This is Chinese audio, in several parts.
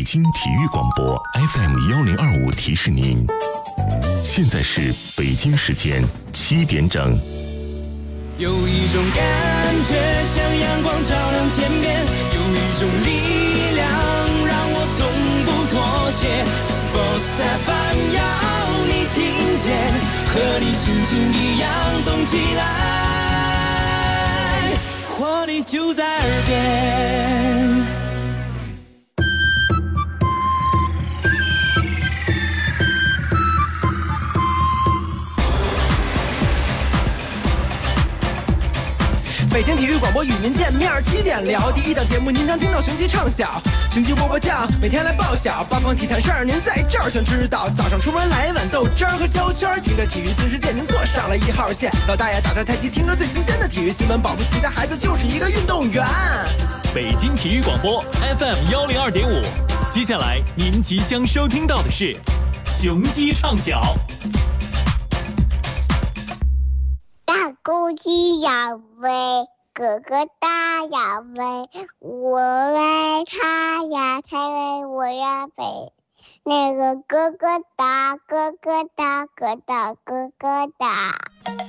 京体育广播 FM1025提示您，现在是北京时间7点整。 有一种感觉像阳光照亮天边，有一种力量让我从不妥协。Sports FM 要你听见，和你心情一样动起来，活力就在耳边。北京体育广播与您见面，7点聊第一档节目，您常听到雄鸡唱晓，雄鸡波波酱，每天来报晓，八方体坛事儿您在这儿全知道。早上出门来一碗豆汁儿和焦圈，听着体育新世界，您坐上了1号线。老大爷打着太极，听着最新鲜的体育新闻，保不齐的孩子就是一个运动员。 北京体育广播 FM102.5，接下来您即将收听到的是雄鸡唱晓。 大公鸡要飞，哥哥大要飞，我爱他呀，他为我呀飞。那个哥哥大，哥哥大，哥大哥哥大。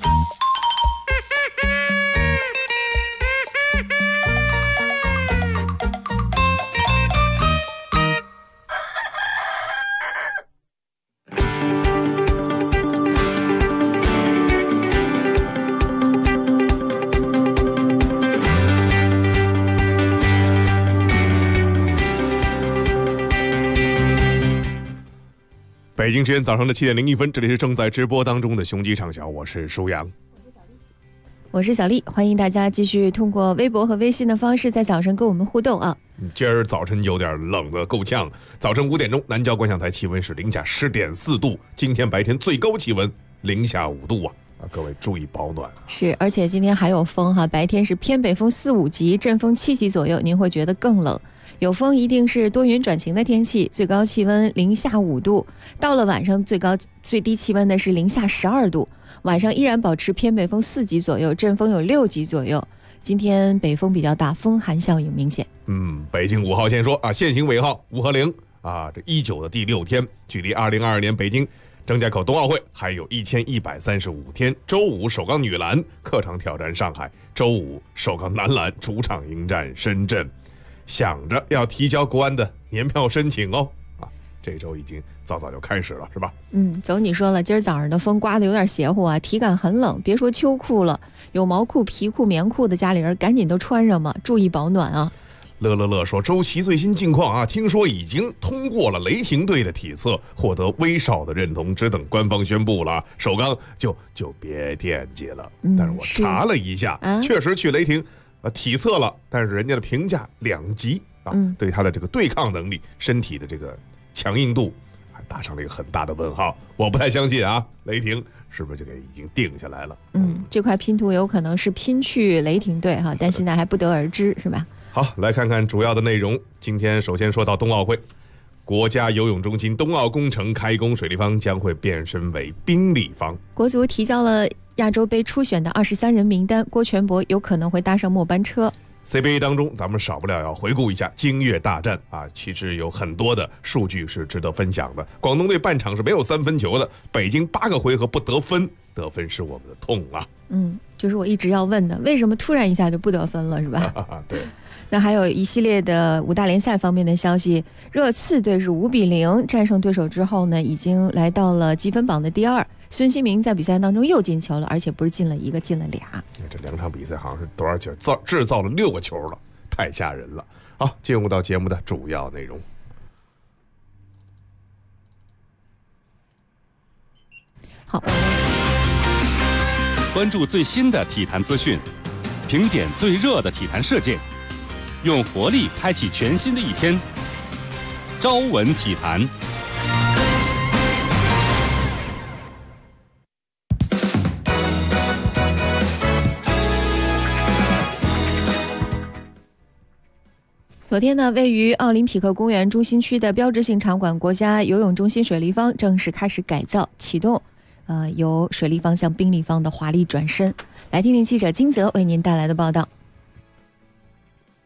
北京时间早上的7点01分，这里是正在直播当中的雄鸡唱晓，我是舒阳， 我是小丽，欢迎大家继续通过微博和微信的方式在早上跟我们互动啊。 今儿早晨有点冷得够呛，早晨5点钟，南郊观象台气温是零下10.4度，今天白天最高气温零下5度啊！各位注意保暖。 是，而且今天还有风哈，白天是偏北风4、5级，阵风7级左右，您会觉得更冷。有风一定是多云转晴的天气，最高气温零下5度，到了晚上最低气温呢是零下12度，晚上依然保持偏北风4级左右，阵风有6级左右。今天北风比较大，风寒效应明显。 北京5号线说啊，限行尾号5和0啊，这19的第6天，距离2022年北京张家口冬奥会还有1135天。周五首钢女篮客场挑战上海，周五首钢男篮主场迎战深圳。想着要提交国安的年票申请哦，这周已经早就开始了，是吧？ 走你说了，今儿早上的风刮得有点邪乎啊，体感很冷，别说秋裤了，有毛裤、皮裤、棉裤的家里人赶紧都穿上吧，注意保暖啊。 乐说周琦最新近况啊，听说已经通过了雷霆队的体测，获得威少的认同，只等官方宣布了，首钢就别惦记了。但是我查了一下，确实去雷霆体测了，但是人家的评价2级啊，对他的这个对抗能力、身体的这个强硬度还打上了一个很大的问号。我不太相信啊，雷霆是不是这个已经定下来了？ 这块拼图有可能是拼去雷霆队哈，但现在还不得而知，是吧？ 好，来看看主要的内容。今天首先说到冬奥会，国家游泳中心冬奥工程开工，水立方将会变身为冰立方。 国足提交了亚洲杯初选的23人名单，郭全博有可能会搭上末班车。 CBA 当中，咱们少不了要回顾一下京粤大战啊，其实有很多的数据是值得分享的。广东队半场是没有3分球的，北京8个回合不得分，得分是我们的痛啊。 就是我一直要问的，为什么突然一下就不得分了，是吧？ 对。 那还有一系列的5大联赛方面的消息，热刺队是5比0战胜对手之后呢，已经来到了积分榜的第2。孙兴民在比赛当中又进球了，而且不是进了1个，进了2。 这2场比赛好像是多少球制造了6个球了，太吓人了。好，进入到节目的主要内容。 好， 关注最新的体坛资讯，评点最热的体坛事件，用活力开启全新的一天。朝闻体坛。 昨天呢，位于奥林匹克公园中心区的标志性场馆国家游泳中心水立方正式开始改造启动，由水立方向冰立方的华丽转身。来听听记者金泽为您带来的报道。 这里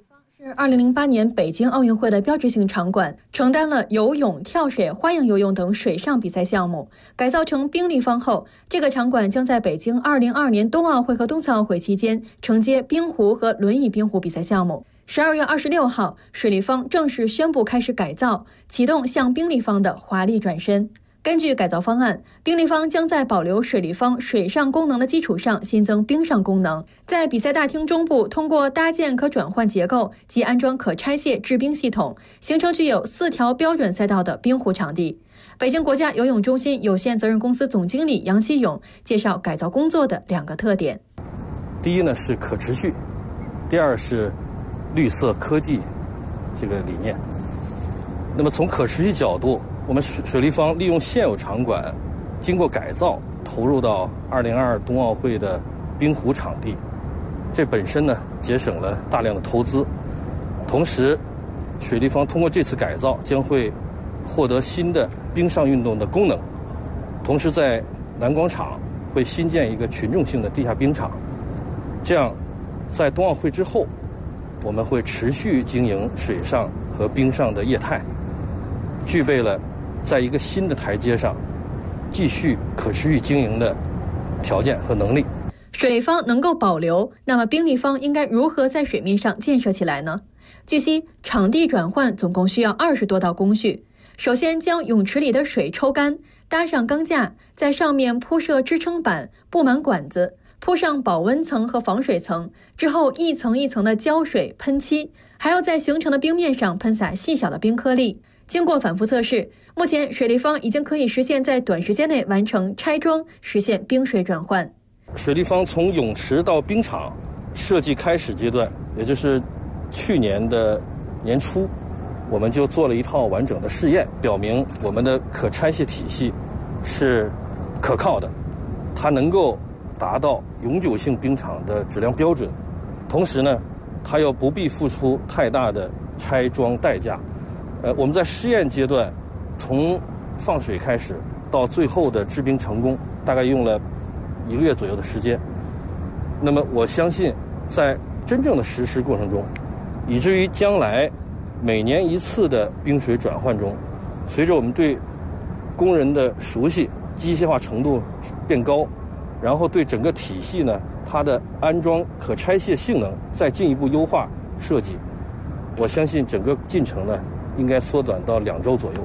是2008年北京奥运会的标志性场馆，承担了游泳、跳水、花样游泳等水上比赛项目。改造成冰立方后，这个场馆将在北京2022年冬奥会和冬残奥会期间承接冰壶和轮椅冰壶比赛项目。12月26号，水立方正式宣布开始改造，启动向冰立方的华丽转身。根据改造方案，冰立方将在保留水立方水上功能的基础上新增冰上功能，在比赛大厅中部通过搭建可转换结构及安装可拆卸制冰系统，形成具有4条标准赛道的冰壶场地。北京国家游泳中心有限责任公司总经理杨希勇介绍改造工作的2个特点。 第一呢是可持续，第二是绿色科技这个理念。那么从可持续角度，我们水立方利用现有场馆，经过改造，投入到2022冬奥会的冰壶场地，这本身呢节省了大量的投资。同时，水立方通过这次改造，将会获得新的冰上运动的功能。同时，在南广场会新建一个群众性的地下冰场，这样在冬奥会之后，我们会持续经营水上和冰上的业态，具备了在一个新的台阶上继续可持续经营的条件和能力。 水立方能够保留，那么冰立方应该如何在水面上建设起来呢？据悉，场地转换总共需要20多道工序。首先将泳池里的水抽干，搭上钢架，在上面铺设支撑板，布满管子，铺上保温层和防水层，之后一层一层的浇水喷漆，还要在形成的冰面上喷洒细小的冰颗粒。经过反复测试，目前水立方已经可以实现在短时间内完成拆装，实现冰水转换。 水立方从泳池到冰场设计开始阶段，也就是去年的年初，我们就做了一套完整的试验，表明我们的可拆卸体系是可靠的，它能够达到永久性冰场的质量标准。同时呢，它又不必付出太大的拆装代价。我们在试验阶段，从放水开始到最后的制冰成功，大概用了1个月左右的时间。那么我相信，在真正的实施过程中，以至于将来每年1次的冰水转换中，随着我们对工人的熟悉，机械化程度变高，然后对整个体系呢，它的安装可拆卸性能再进一步优化设计，我相信整个进程呢，应该缩短到2周左右。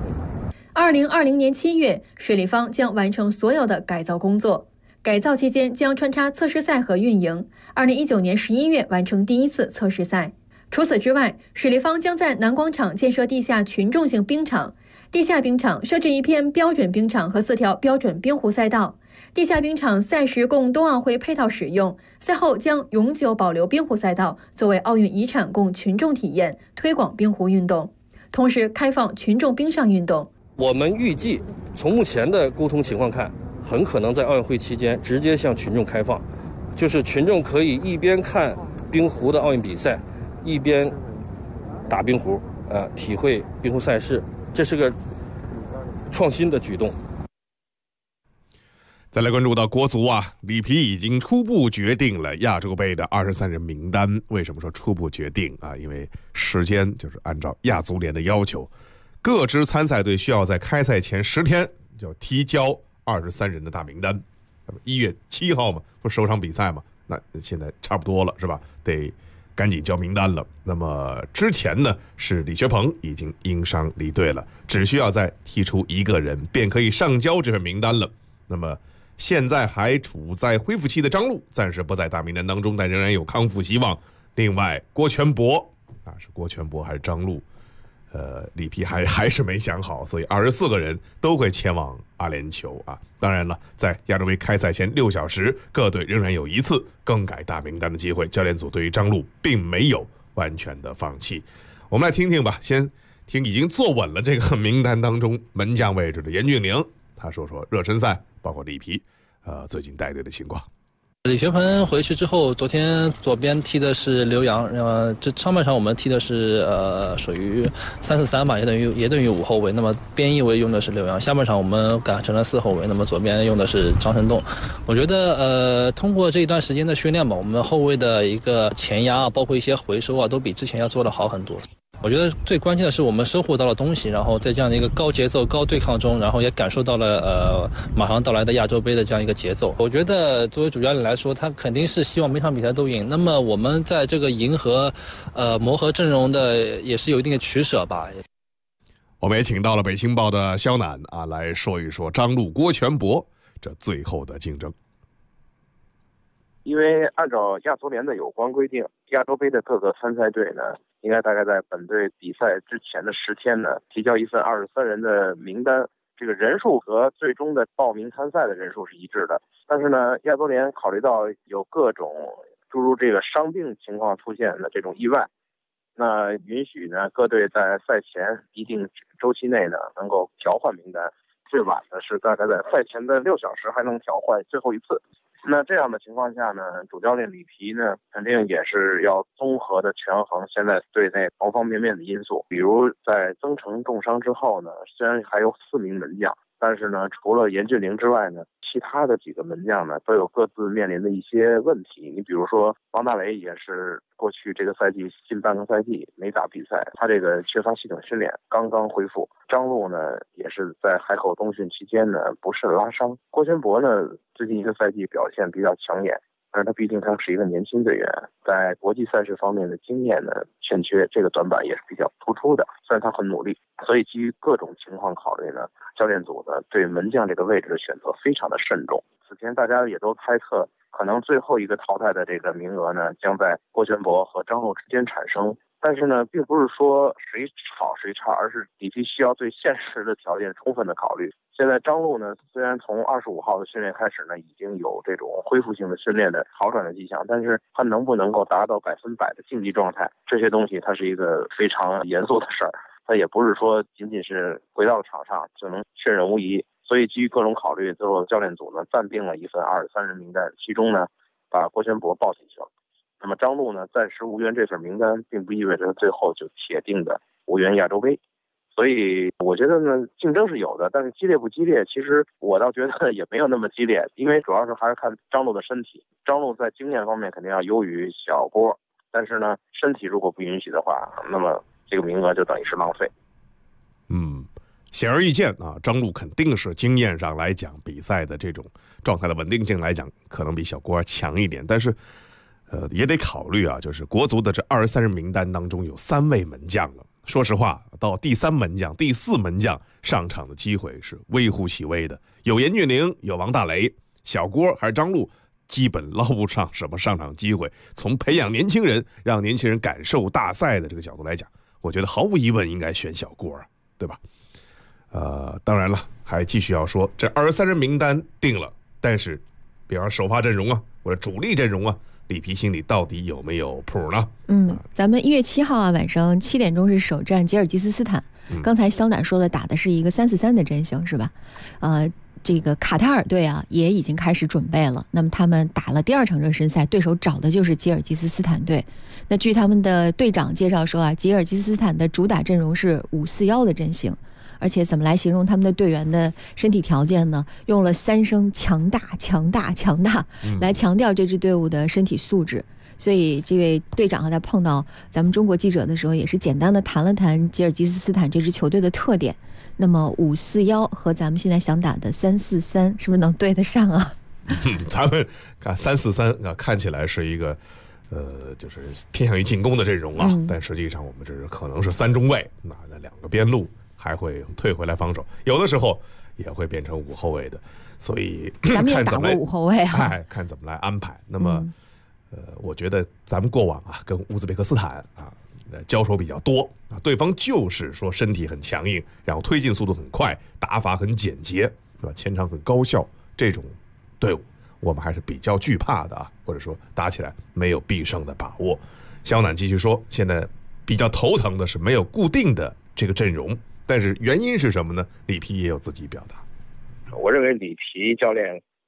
2020年7月，水立方将完成所有的改造工作。改造期间将穿插测试赛和运营。2019年11月完成第1次测试赛。除此之外，水立方将在南广场建设地下群众性冰场。地下冰场设置一片标准冰场和4条标准冰壶赛道。地下冰场赛时供冬奥会配套使用，赛后将永久保留冰壶赛道，作为奥运遗产供群众体验，推广冰壶运动，同时开放群众冰上运动。 我们预计，从目前的沟通情况看，很可能在奥运会期间直接向群众开放，就是群众可以一边看冰壶的奥运比赛，一边打冰壶，体会冰壶赛事，这是个创新的举动。 再来关注到国足啊，里皮已经初步决定了亚洲杯的23人名单。为什么说初步决定啊？因为时间就是按照亚足联的要求，各支参赛队需要在开赛前10天就提交23人的大名单。那么1月7号嘛，不是首场比赛嘛？那现在差不多了，是吧？得赶紧交名单了。那么之前呢，是李学鹏已经因伤离队了，只需要再踢出1个人，便可以上交这份名单了。那么现在还处在恢复期的张路暂时不在大名单当中，但仍然有康复希望。另外郭全博啊，是郭全博还是张路？里皮还是没想好，所以24个人都会前往阿联酋啊。当然了，在亚洲杯开赛前6小时，各队仍然有1次更改大名单的机会。教练组对于张路并没有完全的放弃。我们来听听吧，先听已经坐稳了这个名单当中门将位置的严俊凌，他说说热身赛包括里皮最近带队的情况。 李学鹏回去之后，昨天左边踢的是刘洋，这上半场我们踢的是属于3-4-3吧，也等于5后卫。那么边翼位用的是刘洋，下半场我们改成了4后卫，那么左边用的是张晨栋。我觉得通过这一段时间的训练吧，我们后卫的一个前压啊，包括一些回收啊，都比之前要做得好很多。我觉得最关键的是我们收获到了东西，然后在这样的一个高节奏、高对抗中，然后也感受到了马上到来的亚洲杯的这样一个节奏。我觉得作为主教练来说，他肯定是希望每场比赛都赢。那么我们在这个赢和磨合阵容的也是有一定的取舍吧。 我们也请到了北青报的肖楠啊，来说一说张路、郭全博这最后的竞争。 因为按照亚足联的有关规定，亚洲杯的各个参赛队呢，应该大概在本队比赛之前的10天呢，提交一份23人的名单。这个人数和最终的报名参赛的人数是一致的。但是呢，亚足联考虑到有各种诸如这个伤病情况出现的这种意外，那允许呢各队在赛前一定周期内呢能够调换名单，最晚的是大概在赛前的6小时还能调换最后一次。那这样的情况下呢，主教练里皮呢，肯定也是要综合的权衡现在队内方方面面的因素。比如在曾诚重伤之后呢，虽然还有4名门将，但是呢，除了严俊凌之外呢，其他的几个门将呢，都有各自面临的一些问题。你比如说王大雷也是过去这个赛季近半个赛季没打比赛，他这个缺乏系统训练，刚刚恢复。张路呢，也是在海口冬训期间呢不慎拉伤。郭全博呢，最近一个赛季表现比较抢眼，但是他毕竟他是一个年轻队员，在国际赛事方面的经验呢欠缺，这个短板也是比较突出的。虽然他很努力，所以基于各种情况考虑呢，教练组呢对门将这个位置的选择非常的慎重。此前大家也都猜测，可能最后一个淘汰的这个名额呢，将在郭全博和张路之间产生。但是呢，并不是说谁好谁差，而是里皮需要对现实的条件充分的考虑。现在张路呢，虽然从25号的训练开始呢，已经有这种恢复性的训练的好转的迹象，但是他能不能够达到100%的竞技状态，这些东西它是一个非常严肃的事儿。它也不是说仅仅是回到场上就能胜任无疑。所以基于各种考虑，最后教练组呢暂定了一份23人名单，其中呢把郭全博报进去了。那么张路呢暂时无缘这份名单，并不意味着最后就铁定的无缘亚洲杯。所以我觉得呢，竞争是有的，但是激烈不激烈，其实我倒觉得也没有那么激烈，因为主要是还是看张路的身体。张路在经验方面肯定要优于小郭，但是呢，身体如果不允许的话，那么这个名额就等于是浪费。 显而易见啊，张路肯定是经验上来讲，比赛的这种状态的稳定性来讲，可能比小郭强一点。但是，也得考虑啊，就是国足的这23人名单当中有3位门将了。说实话，到第3门将、第4门将上场的机会是微乎其微的。有严俊凌，有王大雷，小郭还是张路，基本捞不上什么上场机会。从培养年轻人、让年轻人感受大赛的这个角度来讲，我觉得毫无疑问应该选小郭，对吧？当然了，还继续要说，这23人名单定了，但是，比方首发阵容啊，或者主力阵容啊，里皮心里到底有没有谱呢？ 咱们1月7号啊，晚上7点钟是首战吉尔吉斯斯坦。刚才肖楠说的打的是一个3-4-3的阵型，是吧？这个卡塔尔队啊也已经开始准备了。那么他们打了第2场热身赛，对手找的就是吉尔吉斯斯坦队。那据他们的队长介绍说啊，吉尔吉斯斯坦的主打阵容是5-4-1的阵型。而且怎么来形容他们的队员的身体条件呢？用了3声强大、强大、强大来强调这支队伍的身体素质。所以这位队长在碰到咱们中国记者的时候，也是简单的谈了谈吉尔吉斯斯坦这支球队的特点。那么5-4-1和咱们现在想打的3-4-3是不是能对得上啊？ 咱们看3-4-3啊，看起来是一个就是偏向于进攻的阵容啊，但实际上我们这是可能是3中卫，那2个边路还会退回来防守，有的时候也会变成5后卫的，所以咱们也打过5后卫啊， 看怎么来安排。那么，我觉得咱们过往啊跟乌兹别克斯坦啊交手比较多啊，对方就是说身体很强硬，然后推进速度很快，打法很简洁，是吧？前场很高效，这种队伍我们还是比较惧怕的啊，或者说打起来没有必胜的把握。肖楠继续说，现在比较头疼的是没有固定的这个阵容。但是原因是什么呢？里皮也有自己表达。 我认为里皮教练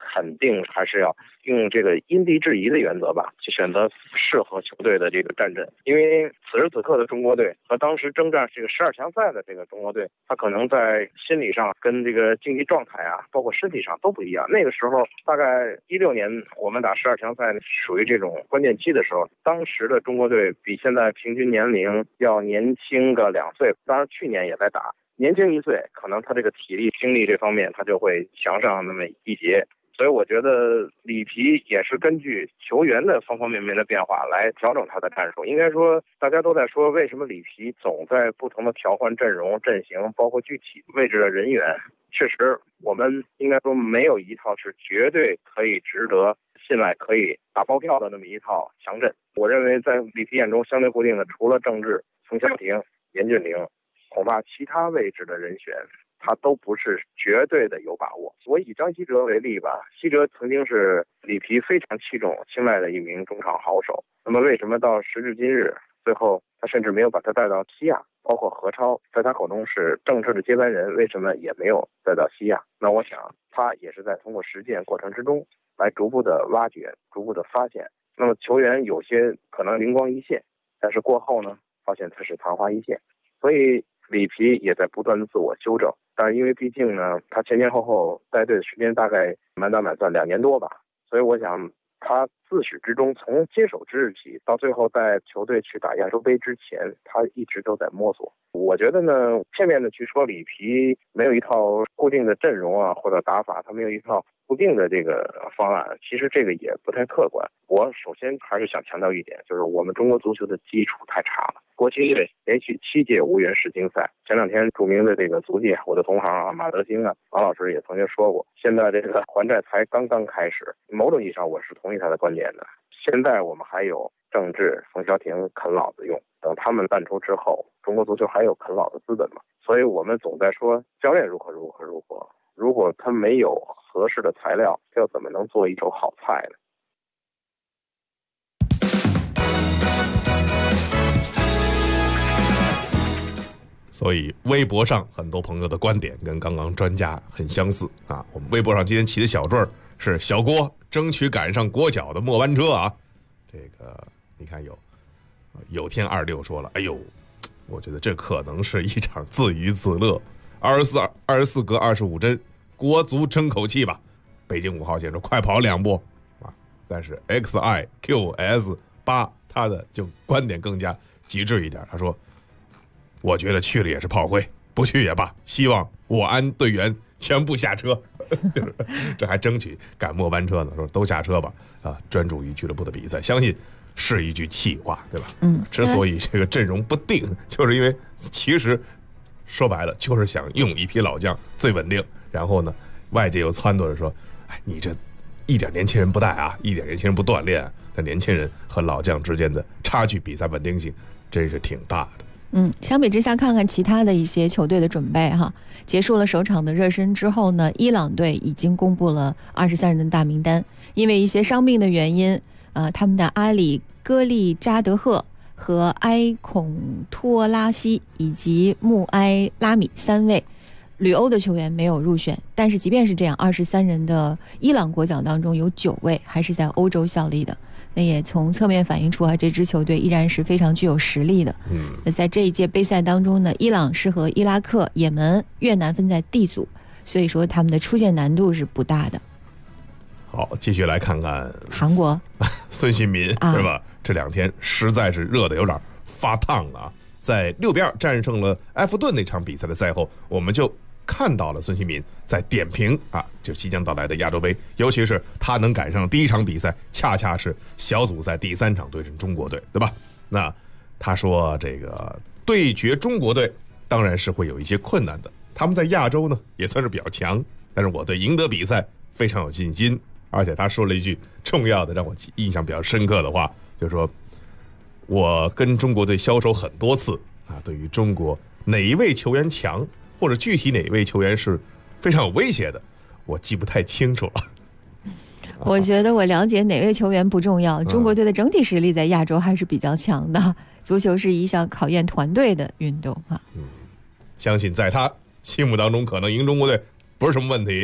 肯定还是要用这个因地制宜的原则吧，去选择适合球队的这个战阵。因为此时此刻的中国队和当时征战这个12强赛的这个中国队，他可能在心理上跟这个竞技状态啊，包括身体上都不一样。那个时候大概16年我们打12强赛属于这种关键期的时候，当时的中国队比现在平均年龄要年轻个2岁，当然去年也在打，年轻1岁，可能他这个体力精力这方面他就会强上那么一截。所以我觉得里皮也是根据球员的方方面面的变化来调整他的战术。应该说大家都在说为什么里皮总在不同的调换阵容阵型，包括具体位置的人员，确实我们应该说没有一套是绝对可以值得信赖可以打包票的那么一套强阵。我认为在里皮眼中相对固定的除了郑智、冯潇霆、严俊凌，恐怕其他位置的人选他都不是绝对的有把握。我以张稀哲为例吧，稀哲曾经是里皮非常青睐的一名中场好手，那么为什么到时至今日，最后他甚至没有把他带到西亚，包括何超在他口中是正式的接班人，为什么也没有带到西亚？那我想他也是在通过实践过程之中来逐步的挖掘，逐步的发现。那么球员有些可能灵光一现，但是过后呢，发现他是昙花一现，所以里皮也在不断的自我修正。但是因为毕竟呢，他前前后后带队的时间大概满打满算2年多吧，所以我想他自始至终，从接手之日起到最后带球队去打亚洲杯之前，他一直都在摸索。我觉得呢，片面的去说里皮没有一套固定的阵容啊，或者打法，他没有一套固定的这个方案，其实这个也不太客观。我首先还是想强调一点，就是我们中国足球的基础太差了。国青队连续7届无缘世锦赛，前2天著名的这个足界，我的同行啊马德兴啊王老师也曾经说过，现在这个还债才刚刚开始。某种意义上我是同意他的观点的。现在我们还有郑智、冯潇霆啃老子用，等他们淡出之后，中国足球还有啃老的资本吗？所以我们总在说教练如何，如果他没有合适的材料，又怎么能做一手好菜呢？ 所以微博上很多朋友的观点跟刚刚专家很相似啊。我们微博上今天起的小坠儿是小郭争取赶上国脚的末班车啊。这个你看有天26说了，哎呦，我觉得这可能是一场自娱自乐，24格25针，国足争口气吧。北京5号线说快跑2步啊，但是 XIQS8 他的就观点更加极致一点，他说我觉得去了也是炮灰，不去也罢，希望我安队员全部下车。这还争取赶末班车呢，说都下车吧，啊，专注于俱乐部的比赛，相信是一句气话，对吧？之所以这个阵容不定，就是因为其实说白了就是想用一批老将最稳定，然后呢，外界又撺掇着说，哎，你这一点年轻人不带啊，一点年轻人不锻炼啊，但年轻人和老将之间的差距，比赛稳定性真是挺大的。 相比之下，看看其他的一些球队的准备哈。结束了首场的热身之后呢，伊朗队已经公布了23人的大名单，因为一些伤病的原因，他们的阿里戈利扎德赫和埃孔托拉西以及穆埃拉米3位旅欧的球员没有入选。但是即便是这样，23人的伊朗国脚当中有9位还是在欧洲效力的。那也从侧面反映出这支球队依然是非常具有实力的。那在这一届杯赛当中呢，伊朗是和伊拉克、也门、越南分在 D 组，所以说他们的出线难度是不大的。 好，继续来看看韩国孙兴民是吧？这2天实在是热得有点发烫了啊！在6-2战胜了埃弗顿那场比赛的赛后，我们就看到了孙兴民在点评就即将到来的亚洲杯，尤其是他能赶上第1场比赛，恰恰是小组赛第3场对阵中国队，对吧？那他说这个对决中国队当然是会有一些困难的，他们在亚洲呢也算是比较强，但是我对赢得比赛非常有信心。而且他说了一句重要的让我印象比较深刻的话，就是说我跟中国队交手很多次对于中国哪一位球员强，或者具体哪位球员是非常有威胁的，我记不太清楚了。 我觉得我了解哪位球员不重要，中国队的整体实力在亚洲还是比较强的。足球是一项考验团队的运动啊。 相信在他心目当中，可能赢中国队不是什么问题。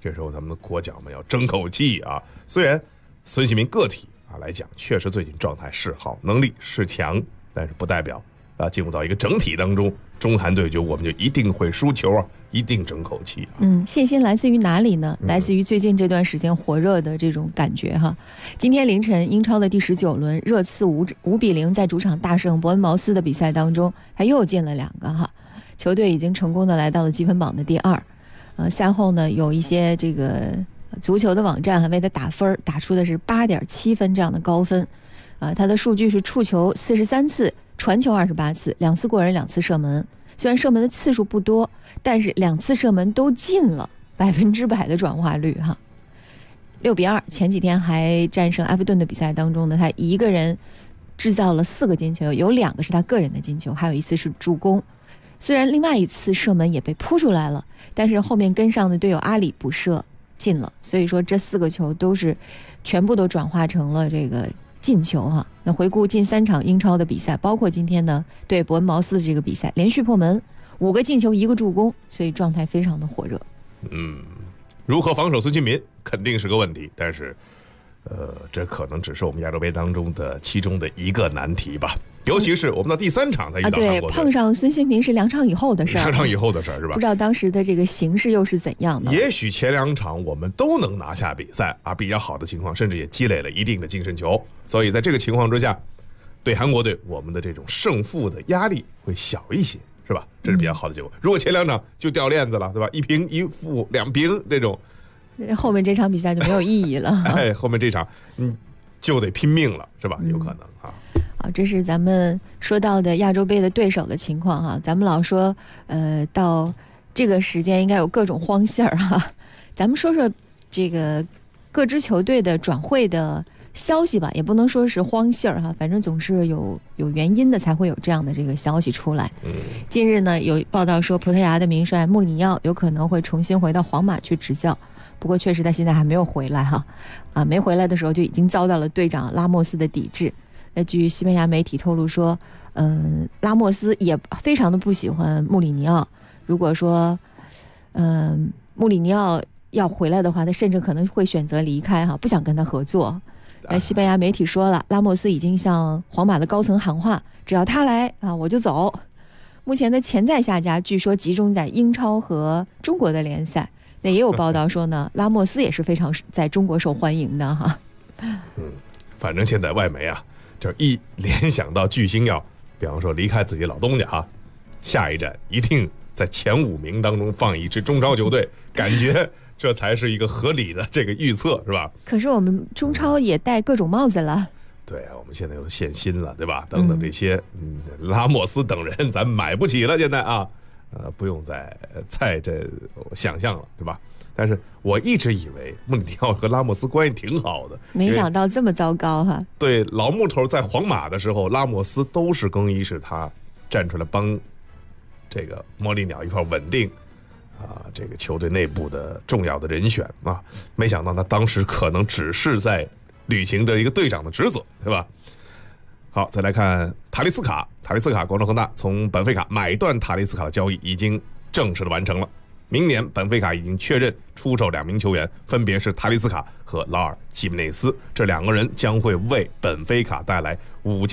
这时候咱们的国脚们要争口气啊。虽然孙兴民个体来讲，确实最近状态是好，能力是强，但是不代表进入到一个整体当中，中韩对决我们就一定会输球啊，一定争口气啊。 信心来自于哪里呢？来自于最近这段时间火热的这种感觉哈。今天凌晨，英超的第19轮，热刺5-0在主场大胜伯恩茅斯的比赛当中，他又进了2个哈，球队已经成功的来到了积分榜的第2。赛后呢，有一些这个足球的网站还为他打分，打出的是8.7分这样的高分。他的数据是触球43次，传球28次，2次过人，2次射门。虽然射门的次数不多，但是2次射门都进了，100%的转化率哈。6-2，前几天还战胜埃弗顿的比赛当中呢，他一个人制造了4个进球，有2个是他个人的进球，还有1次是助攻。虽然另外1次射门也被扑出来了，但是后面跟上的队友阿里补射进了，所以说这4个球都是全部都转化成了这个进球哈。那回顾近3场英超的比赛，包括今天呢对伯恩茅斯的这个比赛，连续破门，5个进球1个助攻，所以状态非常的火热。 如何防守孙兴民肯定是个问题，但是这可能只是我们亚洲杯当中的其中的一个难题吧。尤其是我们到第3场才遇到韩国队， 碰上孙兴民是2场以后的事儿，2 场以后的事儿是吧？ 不知道当时的这个形势又是怎样的。 也许前2场我们都能拿下比赛啊，比较好的情况，甚至也积累了一定的净胜球，所以在这个情况之下，对韩国队我们的这种胜负的压力会小一些，是吧？这是比较好的结果。如果前2场就掉链子了，对吧1平1负2平这种， 后面这场比赛就没有意义了。 后面这场就得拼命了，是吧？有可能啊。 好，这是咱们说到的亚洲杯的对手的情况哈。咱们老说，到这个时间应该有各种慌信儿哈。咱们说说这个各支球队的转会的消息吧，也不能说是慌信儿哈，反正总是有原因的才会有这样的这个消息出来。近日呢，有报道说葡萄牙的名帅穆里尼奥有可能会重新回到皇马去执教。不过确实他现在还没有回来哈，没回来的时候就已经遭到了队长拉莫斯的抵制。据西班牙媒体透露说，拉莫斯也非常的不喜欢穆里尼奥。如果说，穆里尼奥要回来的话，他甚至可能会选择离开哈，不想跟他合作。西班牙媒体说了，拉莫斯已经向皇马的高层喊话，只要他来啊，我就走。目前的潜在下家据说集中在英超和中国的联赛。那也有报道说呢，拉莫斯也是非常在中国受欢迎的哈。 反正现在外媒啊，就一联想到巨星要，比方说离开自己老东家啊，下一站一定在前5名当中放一支中超球队，感觉这才是一个合理的这个预测，是吧？ 可是我们中超也戴各种帽子了。 对啊，我们现在有限薪了，对吧？等等这些，拉莫斯等人咱买不起了，现在啊。不用再这想象了，对吧？但是我一直以为穆里尼奥和拉莫斯关系挺好的， 没想到这么糟糕哈。 对，老木头在皇马的时候，拉莫斯都是更衣室他站出来帮这个魔力鸟一块稳定这个球队内部的重要的人选啊。没想到他当时可能只是在履行着一个队长的职责，对吧？好，再来看塔利斯卡。广州恒大从本菲卡买断塔利斯卡的交易已经正式的完成了。明年本菲卡已经确认出售2名球员，分别是塔利斯卡和劳尔·基米内斯，这2个人将会为本菲卡带来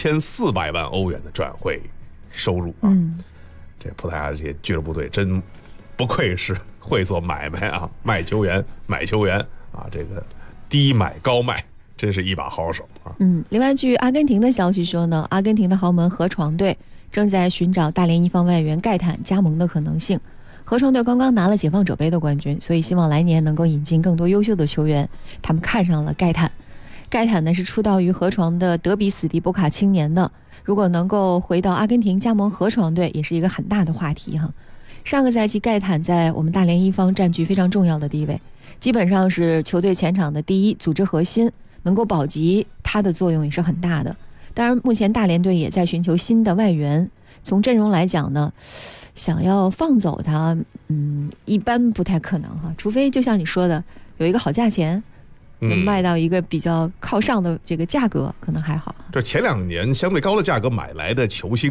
5400万欧元的转会收入啊。这葡萄牙这些俱乐部队真不愧是会做买卖啊，卖球员买球员啊，这个低买高卖。真是一把好手啊！ 另外据阿根廷的消息说呢，阿根廷的豪门河床队正在寻找大连一方外援盖坦加盟的可能性。河床队刚刚拿了解放者杯的冠军，所以希望来年能够引进更多优秀的球员。他们看上了盖坦。盖坦呢是出道于河床的德比死敌波卡青年的，如果能够回到阿根廷加盟河床队，也是一个很大的话题哈。上个赛季盖坦在我们大连一方占据非常重要的地位，基本上是球队前场的第一组织核心。能够保级，它的作用也是很大的。当然，目前大连队也在寻求新的外援。从阵容来讲呢，想要放走他，一般不太可能哈，除非就像你说的，有一个好价钱，能卖到一个比较靠上的这个价格，可能还好。 这前2年相对高的价格买来的球星啊，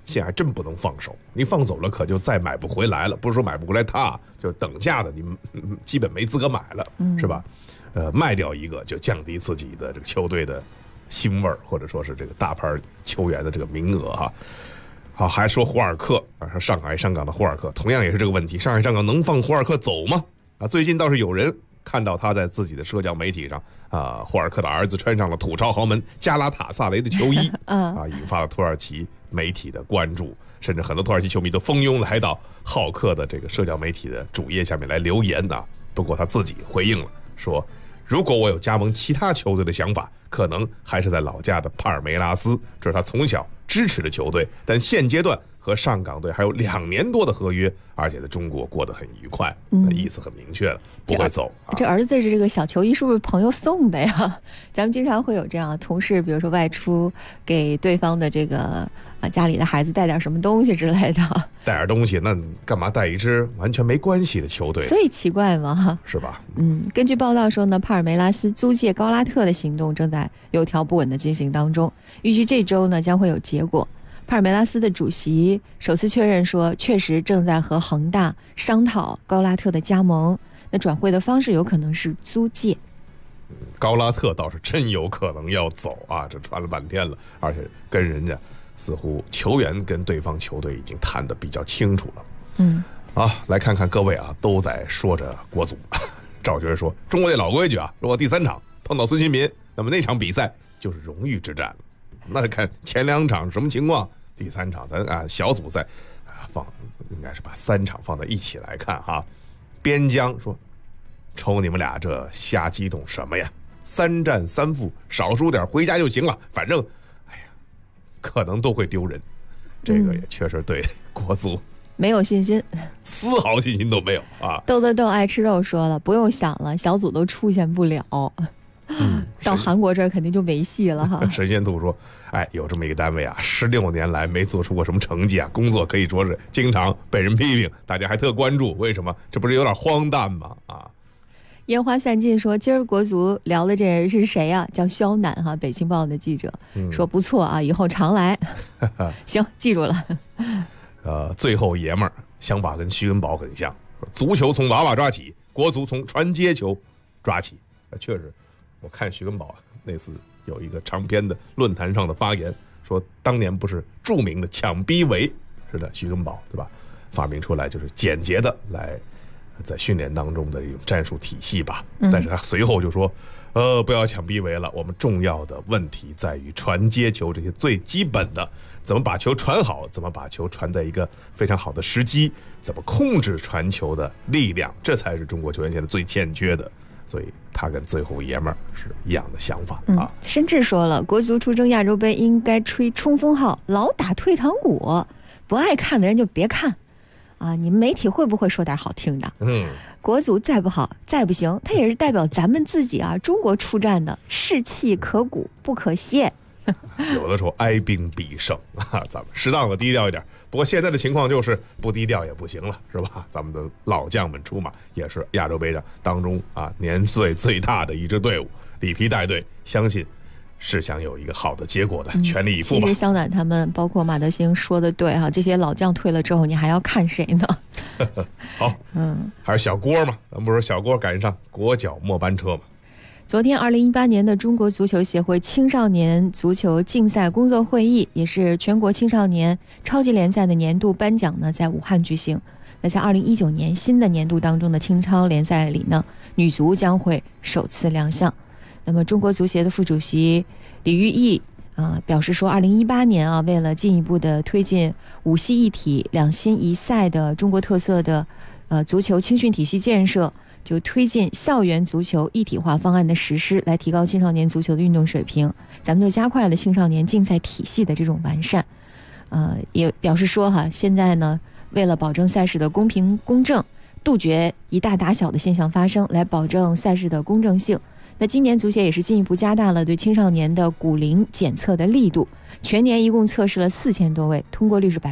现在还真不能放手，你放走了可就再买不回来了。不是说买不回来他，就是等价的，你基本没资格买了，是吧？卖掉一个就降低自己的这个球队的腥味儿，或者说是这个大牌球员的这个名额哈。好，还说胡尔克啊，说上海上港的胡尔克，同样也是这个问题，上海上港能放胡尔克走吗？啊，最近倒是有人看到他在自己的社交媒体上啊，胡尔克的儿子穿上了土超豪门加拉塔萨雷的球衣啊，引发了土耳其媒体的关注，甚至很多土耳其球迷都蜂拥来到浩克的这个社交媒体的主页下面来留言啊。不过他自己回应了，说如果我有加盟其他球队的想法，可能还是在老家的帕尔梅拉斯，这是他从小支持的球队，但现阶段和上港队还有2年多的合约，而且在中国过得很愉快，意思很明确了，不会走。 这儿子是这个小球衣是不是朋友送的呀？咱们经常会有这样同事，比如说外出给对方的这个家里的孩子带点什么东西之类的， 带点东西，那干嘛带一支完全没关系的球队？ 所以奇怪嘛， 是吧？ 根据报道说呢，帕尔梅拉斯租借高拉特的行动正在有条不紊的进行当中，预计这周呢将会有结果。帕尔梅拉斯的主席首次确认说，确实正在和恒大商讨高拉特的加盟，那转会的方式有可能是租借。 高拉特倒是真有可能要走啊，这传了半天了，而且跟人家似乎球员跟对方球队已经谈得比较清楚了。来看看各位啊，都在说着国足。赵觉说，中国这老规矩啊，如果第3场碰到孙兴民，那么那场比赛就是荣誉之战了。那看前2场什么情况，第3场咱小组赛应该是把3场放在一起来看哈。边疆说，瞅你们俩这瞎激动什么呀？3战3负，少输点回家就行了，反正可能都会丢人。这个也确实对国足没有信心， 丝毫信心都没有啊！ 豆爱吃肉说了，不用想了，小组都出现不了。到韩国这儿肯定就没戏了哈。 神仙兔说，有这么一个单位啊，16年来没做出过什么成绩啊，工作可以说是经常被人批评，大家还特关注，为什么？这不是有点荒诞吗？ 烟花散尽说，今儿国足聊的这人是谁啊？叫肖楠哈，北京报的记者说不错啊，以后常来。行，记住了。 最后爷们儿想法跟徐根宝很像，足球从娃娃抓起，国足从传接球抓起。确实，我看徐根宝那次有一个长篇的论坛上的发言，说当年不是著名的抢逼围，是的，徐根宝对吧？发明出来就是简洁的来在训练当中的一种战术体系吧。但是他随后就说，不要抢逼围了，我们重要的问题在于传接球这些最基本的，怎么把球传好，怎么把球传在一个非常好的时机，怎么控制传球的力量，这才是中国球员现在最欠缺的。所以他跟最后爷们儿是一样的想法啊。 申智说了，国足出征亚洲杯应该吹冲锋号，老打退堂鼓，不爱看的人就别看啊！你们媒体会不会说点好听的？国足再不好再不行，他也是代表咱们自己啊，中国出战的，士气可鼓不可泄。 有的时候哀兵必胜啊，咱们适当的低调一点。不过现在的情况就是不低调也不行了，是吧？咱们的老将们出马，也是亚洲杯上当中年岁最大的一支队伍，里皮带队，相信是想有一个好的结果的，全力以赴吧。 其实肖楠他们包括马德兴说的对哈，这些老将退了之后，你还要看谁呢？ 好，还是小郭嘛，咱不是说小郭赶上国脚末班车嘛。 昨天2018年的中国足球协会青少年足球竞赛工作会议，也是全国青少年超级联赛的年度颁奖呢，在武汉举行。那在2019年新的年度当中的青超联赛里呢，女足将会首次亮相。那么中国足协的副主席李玉毅表示说，2018年为了进一步的推进5系1体2心1赛的中国特色的足球青训体系建设，就推进校园足球一体化方案的实施，来提高青少年足球的运动水平。咱们就加快了青少年竞赛体系的这种完善。也表示说现在呢，为了保证赛事的公平公正，杜绝以大打小的现象发生，来保证赛事的公正性。那今年足协也是进一步加大了对青少年的骨龄检测的力度，全年一共测试了4000多位，通过率是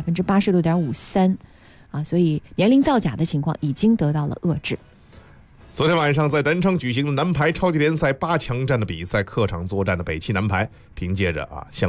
86.53%所以年龄造假的情况已经得到了遏制。 昨天晚上在南昌举行的男排超级联赛8强战的比赛，客场作战的北汽男排凭借着相对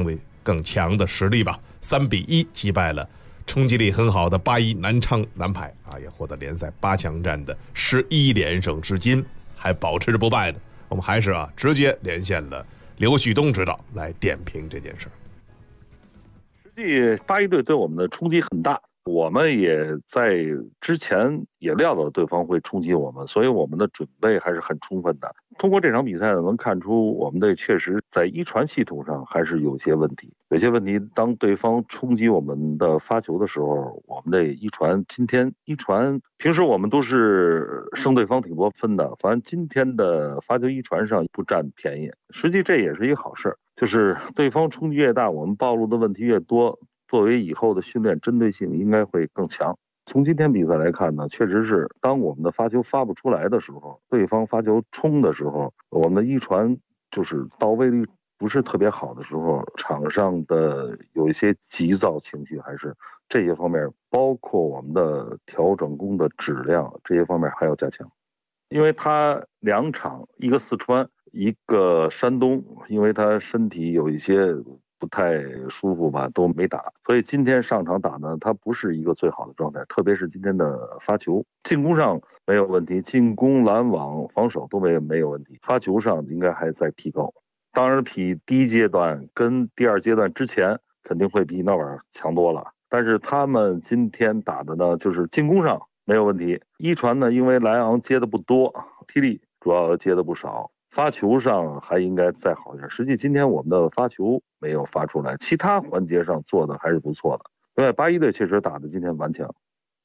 更强的实力吧，3-1击败了冲击力很好的81南昌男排啊，也获得联赛8强战的11连胜，至今还保持着不败的。我们还是直接连线了刘旭东指导来点评这件事。 实际81队对我们的冲击很大，我们也在之前也料到对方会冲击我们，所以我们的准备还是很充分的。通过这场比赛呢，能看出我们队确实在一传系统上还是有些问题。当对方冲击我们的发球的时候，我们的一传平时我们都是胜对方挺多分的，反正今天的发球一传上不占便宜，实际这也是一个好事，就是对方冲击越大，我们暴露的问题越多，作为以后的训练针对性应该会更强。从今天比赛来看呢，确实是当我们的发球发不出来的时候，对方发球冲的时候，我们的一传就是到位率不是特别好的时候，场上的有一些急躁情绪，还是这些方面，包括我们的调整弓的质量，这些方面还要加强。因为他2场，一个四川，一个山东，因为他身体有一些不太舒服吧，都没打，所以今天上场打呢，他不是一个最好的状态，特别是今天的发球，进攻上没有问题，进攻拦网防守都没有问题，发球上应该还在提高。当然比第一阶段跟第二阶段之前肯定会比那会儿强多了，但是他们今天打的呢，就是进攻上没有问题，一传呢因为莱昂接的不多，踢力主要接的不少，发球上还应该再好一点。实际今天我们的发球没有发出来，其他环节上做的还是不错的。对，81队确实打的今天顽强。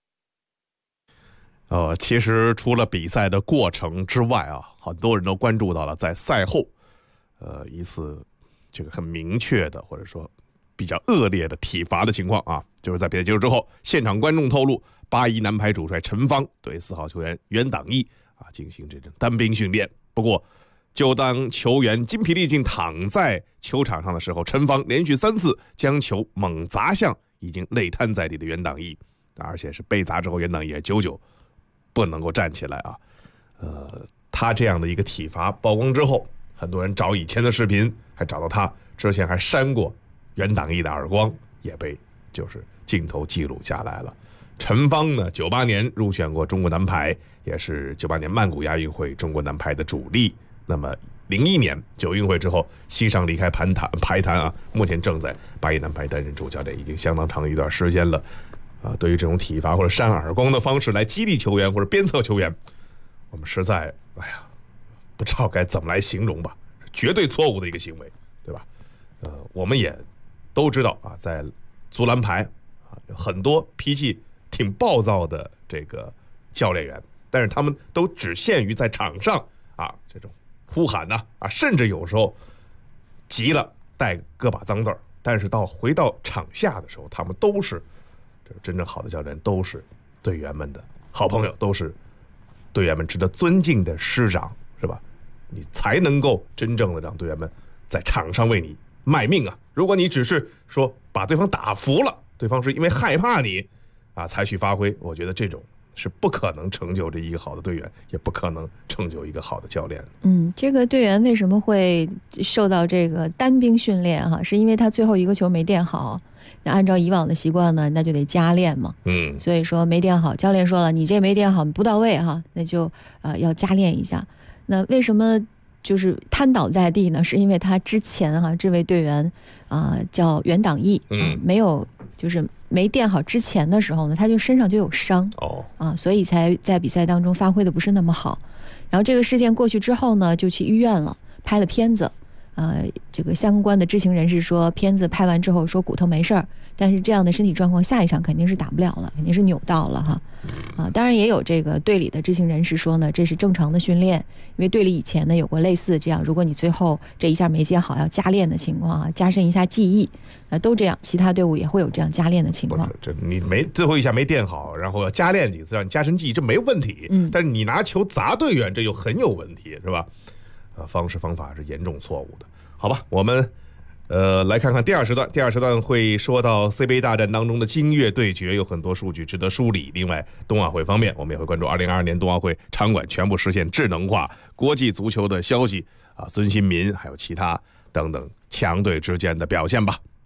其实除了比赛的过程之外很多人都关注到了在赛后一次这个很明确的或者说比较恶劣的体罚的情况就是在比赛结束之后，现场观众透露81男排主帅陈芳对4号球员袁党义进行这种单兵训练。不过就当球员筋疲力尽躺在球场上的时候，陈芳连续3次将球猛砸向已经累瘫在地的袁党义，而且是被砸之后袁党义也久久不能够站起来他这样的一个体罚曝光之后，很多人找以前的视频，还找到他之前还扇过袁党义的耳光，也被就是镜头记录下来了。陈芳呢，98年入选过中国男排，也是98年曼谷亚运会中国男排的主力。那么01年9运会之后西上离开排坛目前正在81男排担任主教练，已经相当长一段时间了。对于这种体罚或者扇耳光的方式来激励球员或者鞭策球员，我们实在不知道该怎么来形容吧，绝对错误的一个行为，对吧？我们也都知道在足篮排有很多脾气挺暴躁的这个教练员，但是他们都只限于在场上这种呼喊甚至有时候急了带个把脏字儿，但是回到场下的时候，他们都是真正好的教练，都是队员们的好朋友，都是队员们值得尊敬的师长，是吧？你才能够真正的让队员们在场上为你卖命如果你只是说把对方打服了，对方是因为害怕你才去发挥，我觉得这种是不可能成就这一个好的队员，也不可能成就一个好的教练。 这个队员为什么会受到这个单兵训练是因为他最后一个球没垫好，那按照以往的习惯呢，那就得加练嘛。所以说没垫好，教练说了，你这没垫好不到位那就要加练一下。那为什么就是瘫倒在地呢？是因为他之前这位队员叫袁党义没有就是没垫好之前的时候呢，他就身上就有伤所以才在比赛当中发挥的不是那么好。然后这个事件过去之后呢，就去医院了，拍了片子。这个相关的知情人士说，片子拍完之后说骨头没事儿，但是这样的身体状况下一场肯定是打不了了，肯定是扭到了当然也有这个队里的知情人士说呢，这是正常的训练，因为队里以前呢有过类似这样，如果你最后这一下没接好要加练的情况加深一下记忆，都这样，其他队伍也会有这样加练的情况。 这你最后一下没垫好，然后要加练几次让你加深记忆，这没问题。但是你拿球砸队员，这就很有问题，是吧？方式方法是严重错误的。好吧，我们来看看第二时段。第二时段会说到 CBA 大战当中的金越对决，有很多数据值得梳理。另外，冬奥会方面，我们也会关注2022年冬奥会场馆全部实现智能化、国际足球的消息孙兴民还有其他等等强队之间的表现吧。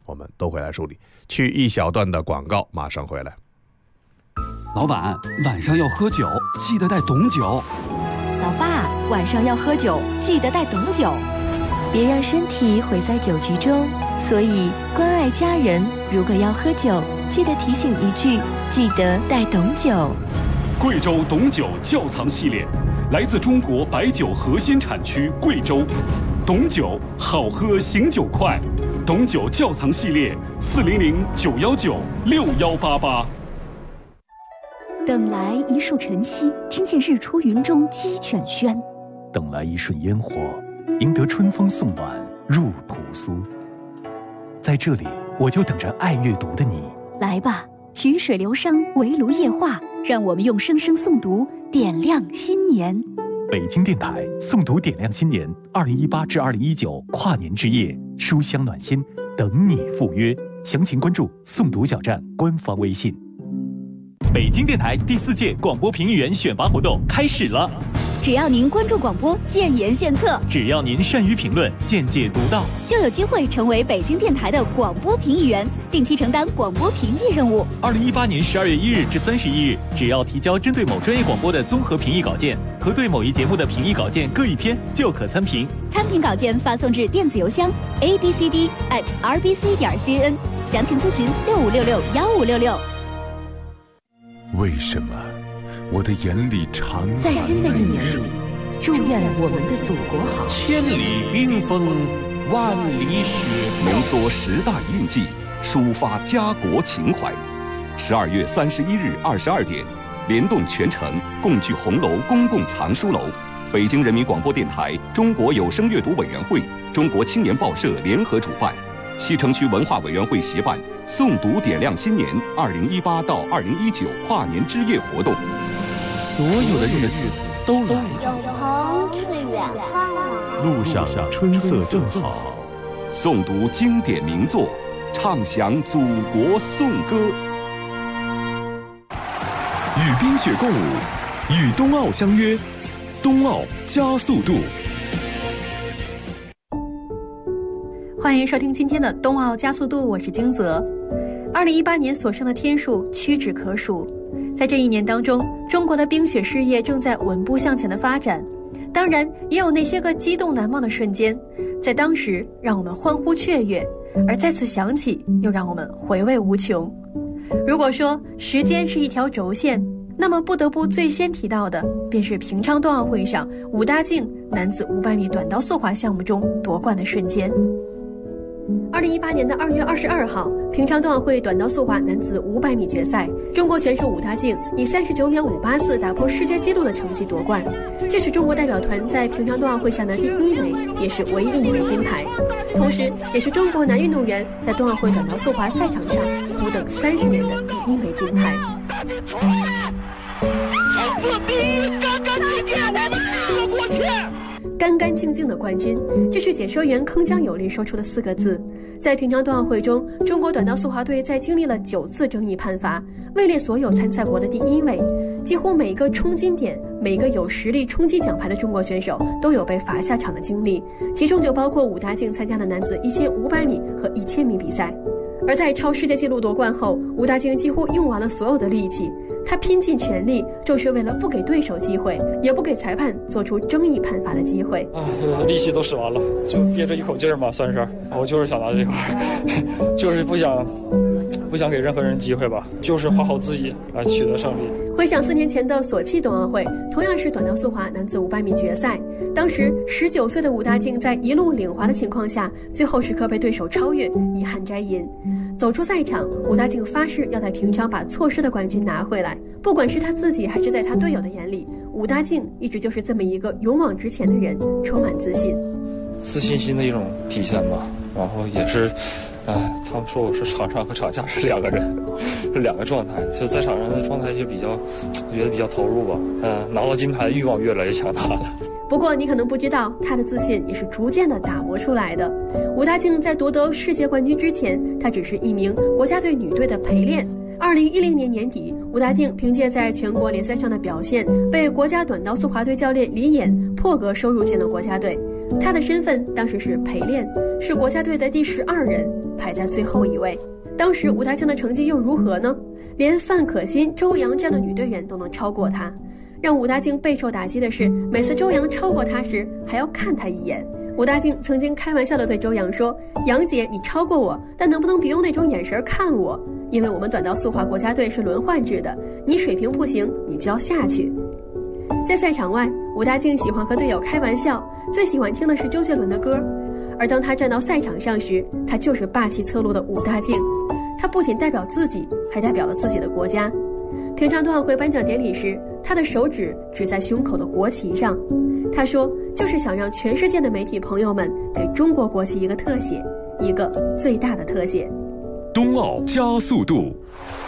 我们都会来梳理。去一小段的广告，马上回来。 老板，晚上要喝酒，记得带董酒。 老爸，晚上要喝酒，记得带董酒。别让身体毁在酒局中，所以关爱家人，如果要喝酒，记得提醒一句，记得带董酒。 贵州董酒窖藏系列，来自中国白酒核心产区贵州。董酒好喝醒酒快，董酒窖藏系列400-919-6188。 等来一树晨曦，听见日出云中鸡犬喧； 等来一瞬烟火，赢得春风送暖入屠苏。在这里，我就等着爱阅读的你。 来吧，曲水流觞，围炉夜话，让我们用声声诵读点亮新年。 北京电台诵读点亮新年2018至2019跨年之夜，书香暖心，等你赴约。详情关注诵读小站官方微信。 北京电台第4届广播评议员选拔活动开始了。 只要您关注广播，建言献策； 只要您善于评论，见解独到， 就有机会成为北京电台的广播评议员，定期承担广播评议任务。 2018年12月1日至31日，只要提交针对某专业广播的综合评议稿件和对某一节目的评议稿件各1篇，就可参评。 参评稿件发送至电子邮箱 abcd@rbc.cn， 详情咨询65661566。 为什么我的眼里常在新的一年里，祝愿我们的祖国好。 千里冰封，万里雪飘， 浓缩10大印记，抒发家国情怀。12月31日22点，联动全城，共聚红楼公共藏书楼。北京人民广播电台、中国有声阅读委员会、中国青年报社联合主办，西城区文化委员会协办诵读点亮新年2018到2019跨年之夜活动。 所有的日子都来了， 有朋自远方来， 路上春色正好。 诵读经典名作，唱响祖国颂歌。 与冰雪共舞，与冬奥相约，冬奥加速度。 欢迎收听今天的冬奥加速度，我是金泽。2018年所剩的天数屈指可数，在这一年当中，中国的冰雪事业正在稳步向前的发展。当然，也有那些个激动难忘的瞬间，在当时让我们欢呼雀跃，而再次想起，又让我们回味无穷。如果说时间是一条轴线，那么不得不最先提到的，便是平昌冬奥会上武大靖男子500米短道速滑项目中夺冠的瞬间。2018年的2月22号，平昌冬奥会短道速滑男子500米决赛，中国选手武大靖以39秒584打破世界纪录的成绩夺冠，这是中国代表团在平昌冬奥会上的第1枚，也是唯一的1枚金牌，同时也是中国男运动员在冬奥会短道速滑赛场上苦等30年的第1枚金牌。 场次第1，干干净净，我们4个国旗。 干干净净的冠军，这是解说员铿锵有力说出的4个字。在平昌冬奥会中，中国短道速滑队在经历了9次争议判罚，位列所有参赛国的第1位。几乎每一个冲金点，每一个有实力冲击奖牌的中国选手都有被罚下场的经历，其中就包括武大靖参加了男子1500米和1000米比赛。而在超世界纪录夺冠后，武大靖几乎用完了所有的力气，他拼尽全力，就是为了不给对手机会，也不给裁判做出争议判罚的机会。 力气都使完了，就憋着一口劲儿嘛，算是。我就是想拿这块，就是不想给任何人机会吧，就是滑好自己来取得胜利。 回想4年前的索契冬奥会，同样是短道速滑男子500米决赛，当时19岁的武大靖在一路领滑的情况下，最后时刻被对手超越，遗憾摘银。走出赛场，武大靖发誓要在平昌把错失的冠军拿回来。不管是他自己还是在他队友的眼里，武大靖一直就是这么一个勇往直前的人，充满自信。 自信心的一种体现吧，然后也是他们说我是场上和场下是2个人，是2个状态。就在场上的状态就觉得比较投入吧。拿到金牌的欲望越来越强大了。 不过你可能不知道，他的自信也是逐渐的打磨出来的。武大靖在夺得世界冠军之前，他只是一名国家队女队的陪练。2010年年底，武大靖凭借在全国联赛上的表现，被国家短道速滑队教练李岩破格收入进了国家队。他的身份当时是陪练，是国家队的第12人。 排在最后一位。当时武大靖的成绩又如何呢？连范可欣、周洋这样的女队员都能超过他。让武大靖备受打击的是，每次周洋超过他时还要看他一眼。武大靖曾经开玩笑地对周洋说：“杨姐，你超过我，但能不能别用那种眼神看我？因为我们短道速滑国家队是轮换制的，你水平不行，你就要下去。”在赛场外，武大靖喜欢和队友开玩笑，最喜欢听的是周杰伦的歌。而当他站到赛场上时，他就是霸气侧漏的武大靖。他不仅代表自己，还代表了自己的国家。平常冬奥会颁奖典礼时，他的手指指在胸口的国旗上。他说，就是想让全世界的媒体朋友们给中国国旗一个特写，一个最大的特写。 冬奥加速度。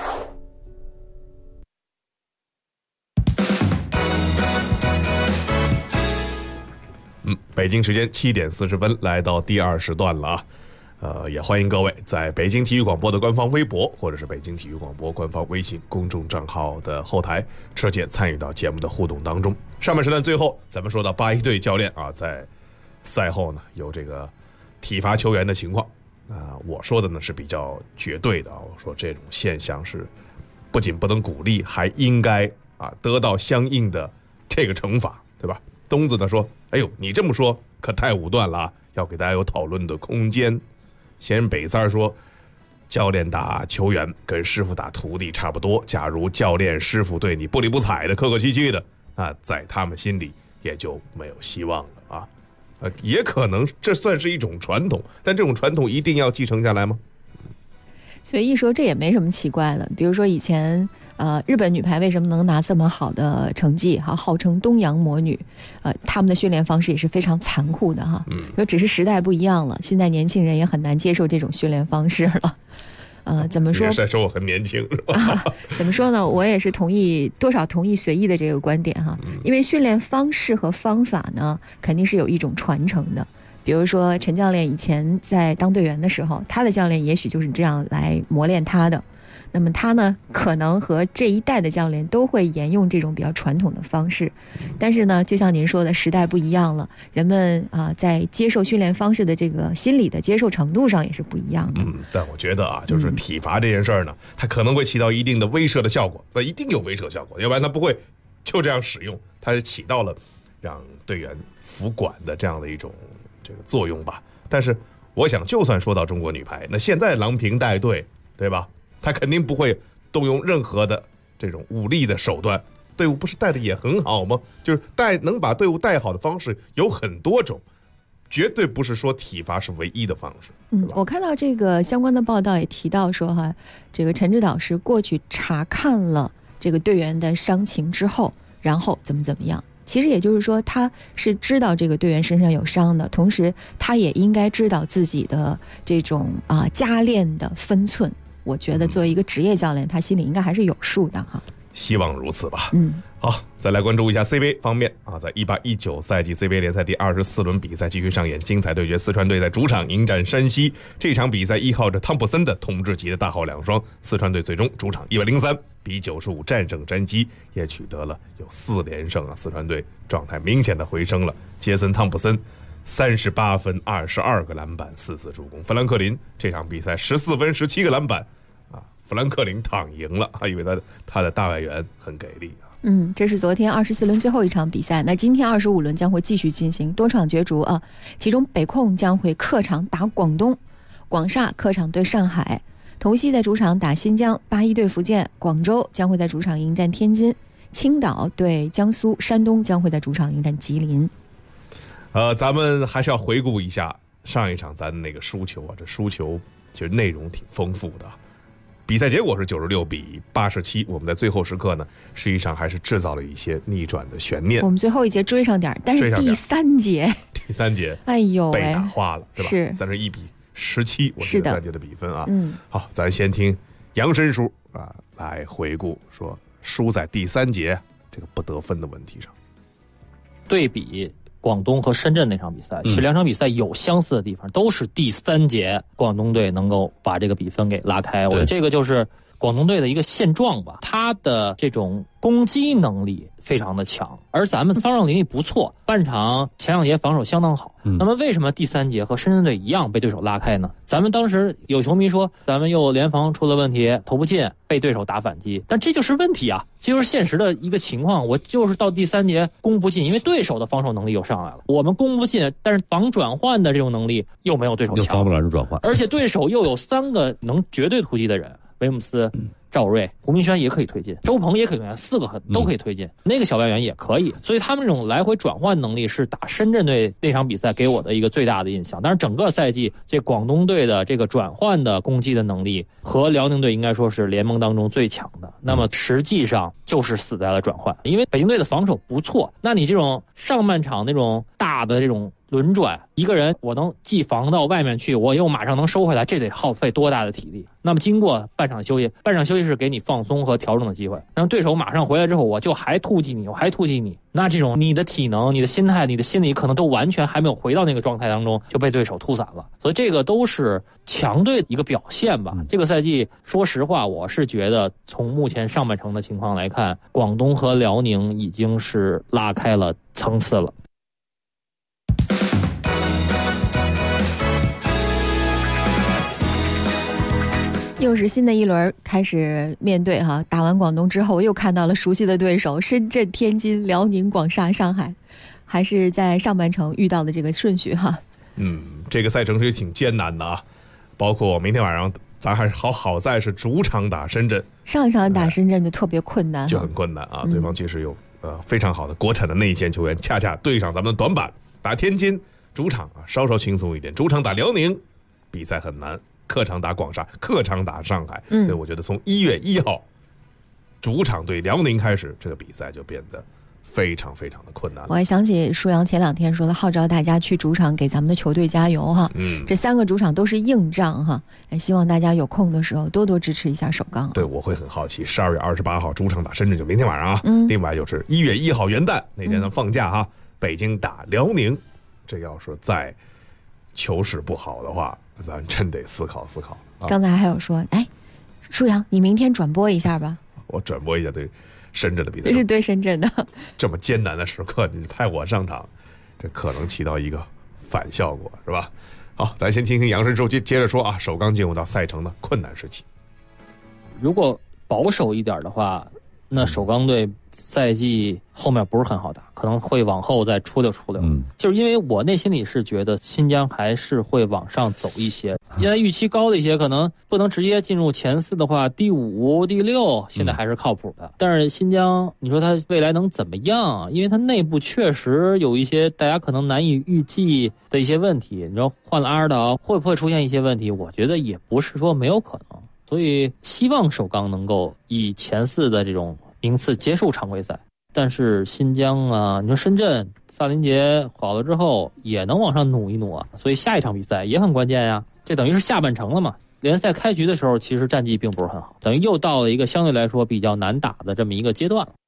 北京时间7点40分，来到第2时段了啊。也欢迎各位在北京体育广播的官方微博，或者是北京体育广播官方微信公众账号的后台直接参与到节目的互动当中。上半时段最后，咱们说到81队教练啊，在赛后呢有这个体罚球员的情况我说的呢是比较绝对的我说这种现象是不仅不能鼓励，还应该得到相应的这个惩罚，对吧？东子呢说：“哎呦，你这么说可太武断了，要给大家有讨论的空间。”闲人北三说：“教练打球员跟师傅打徒弟差不多，假如教练师傅对你不理不睬的、客客气气的，那在他们心里也就没有希望了啊。也可能这算是一种传统，但这种传统一定要继承下来吗？” 所以一说这也没什么奇怪的。比如说以前日本女排为什么能拿这么好的成绩号称东洋魔女他们的训练方式也是非常残酷的说只是时代不一样了，现在年轻人也很难接受这种训练方式了。怎么说？ 在说我很年轻是吧？ 怎么说呢？我也是多少同意随意的这个观点因为训练方式和方法呢，肯定是有一种传承的。比如说陈教练以前在当队员的时候，他的教练也许就是这样来磨练他的，那么他呢可能和这一代的教练都会沿用这种比较传统的方式，但是呢就像您说的，时代不一样了，人们在接受训练方式的这个心理的接受程度上也是不一样的。 但我觉得就是体罚这件事儿呢，它可能会起到一定的威慑的效果，那一定有威慑效果，要不然它不会就这样使用，它是起到了让队员服管的这样的一种这个作用吧。但是我想就算说到中国女排，那现在郎平带队，对吧？他肯定不会动用任何的这种武力的手段，队伍不是带的也很好吗？就是能把队伍带好的方式有很多种，绝对不是说体罚是唯一的方式。 我看到这个相关的报道也提到说这个陈指导是过去查看了这个队员的伤情之后，然后怎么样。其实也就是说他是知道这个队员身上有伤的，同时他也应该知道自己的这种加练的分寸。我觉得作为一个职业教练，他心里应该还是有数的希望如此吧。好，再来关注一下 CBA 方面在18-19赛季 CBA 联赛第24轮比赛继续上演精彩对决，四川队在主场迎战山西。这场比赛依靠着汤普森的统治级的大号两双，四川队最终主场103-95战胜山西，也取得了有4连胜四川队状态明显的回升了。杰森汤普森38分22个篮板4次助攻，富兰克林这场比赛14分17个篮板富兰克林躺赢了，因为他的大外援很给力这是昨天24轮最后一场比赛，那今天25轮将会继续进行多场角逐其中北控将会客场打广东，广厦客场对上海，同曦在主场打新疆，81对福建，广州将会在主场迎战天津，青岛对江苏，山东将会在主场迎战吉林。 咱们还是要回顾一下上一场咱那个输球这输球其实内容挺丰富的。比赛结果是96-87，我们在最后时刻呢，实际上还是制造了一些逆转的悬念。 我们最后一节追上点，但是第三节，哎呦， 被打花了，是吧？31-17，我是第三节的比分好，咱先听杨申叔来回顾说输在第3节这个不得分的问题上。 对比广东和深圳那场比赛，其实两场比赛有相似的地方，都是第3节广东队能够把这个比分给拉开。我觉得这个就是广东队的一个现状吧，他的这种攻击能力非常的强，而咱们方胜能力不错，半场前2节防守相当好。那么为什么第3节和深圳队一样被对手拉开呢？咱们当时有球迷说咱们又联防出了问题，投不进，被对手打反击，但这就是问题啊，这就是现实的一个情况。我就是到第3节攻不进，因为对手的防守能力又上来了，我们攻不进，但是防转换的这种能力又没有对手强， 又防不了人转换， 而且对手又有3个能绝对突击的人，维姆斯、赵睿、胡明轩也可以推进，周鹏也可以推进，4个都可以推进，那个小外援也可以，所以他们这种来回转换能力是打深圳队那场比赛给我的一个最大的印象。但是整个赛季这广东队的这个转换的攻击的能力和辽宁队应该说是联盟当中最强的，那么实际上就是死在了转换，因为北京队的防守不错，那你这种上半场那种大的这种轮转，一个人我能既防到外面去，我又马上能收回来，这得耗费多大的体力。那么经过半场休息，半场休息是给你放松和调整的机会，那么对手马上回来之后，我就还突击你，我还突击你，那这种你的体能、你的心态、你的心理可能都完全还没有回到那个状态当中，就被对手突散了。所以这个都是强队一个表现吧。这个赛季说实话，我是觉得从目前上半程的情况来看，广东和辽宁已经是拉开了层次了。 又是新的一轮开始面对哈，打完广东之后又看到了熟悉的对手深圳、天津、辽宁、广厦、上海，还是在上半程遇到的这个顺序哈。 这个赛程是挺艰难的啊，包括明天晚上咱还是好在是主场打深圳， 上一场打深圳就特别困难， 就很困难啊。对方其实有非常好的国产的内线球员，恰恰对上咱们的短板。打天津主场啊稍稍轻松一点，主场打辽宁比赛很难，客场打广厦，客场打上海，所以我觉得从1月1号主场对辽宁开始，这个比赛就变得非常非常的困难了。 我还想起舒阳前2天说的，号召大家去主场给咱们的球队加油哈。这3个主场都是硬仗哈，希望大家有空的时候多多支持一下首钢。 对，我会很好奇，12月28号主场打深圳，就明天晚上啊。另外就是1月1号元旦那天咱放假哈，北京打辽宁，这要是再球势不好的话，咱真得思考思考。 刚才还有说，舒阳，你明天转播一下吧。 我转播一下对深圳的比赛， 这是对深圳的。 这么艰难的时刻，你派我上场，这可能起到一个反效果，是吧？好，咱先听听杨申之后接着说啊，首钢进入到赛程的困难时期。 如果保守一点的话，那首钢队赛季后面不是很好打，可能会往后再出溜。就是因为我内心里是觉得新疆还是会往上走一些，因为预期高的一些可能不能直接进入前4的话，第5、第6现在还是靠谱的。但是新疆，你说它未来能怎么样？因为它内部确实有一些大家可能难以预计的一些问题。你说换了阿尔岛会不会出现一些问题？我觉得也不是说没有可能。所以希望首钢能够以前4的这种名次结束常规赛，但是新疆啊，你说深圳、萨林杰好了之后也能往上努一努啊，所以下一场比赛也很关键呀。这等于是下半程了嘛。联赛开局的时候其实战绩并不是很好，等于又到了一个相对来说比较难打的这么一个阶段了。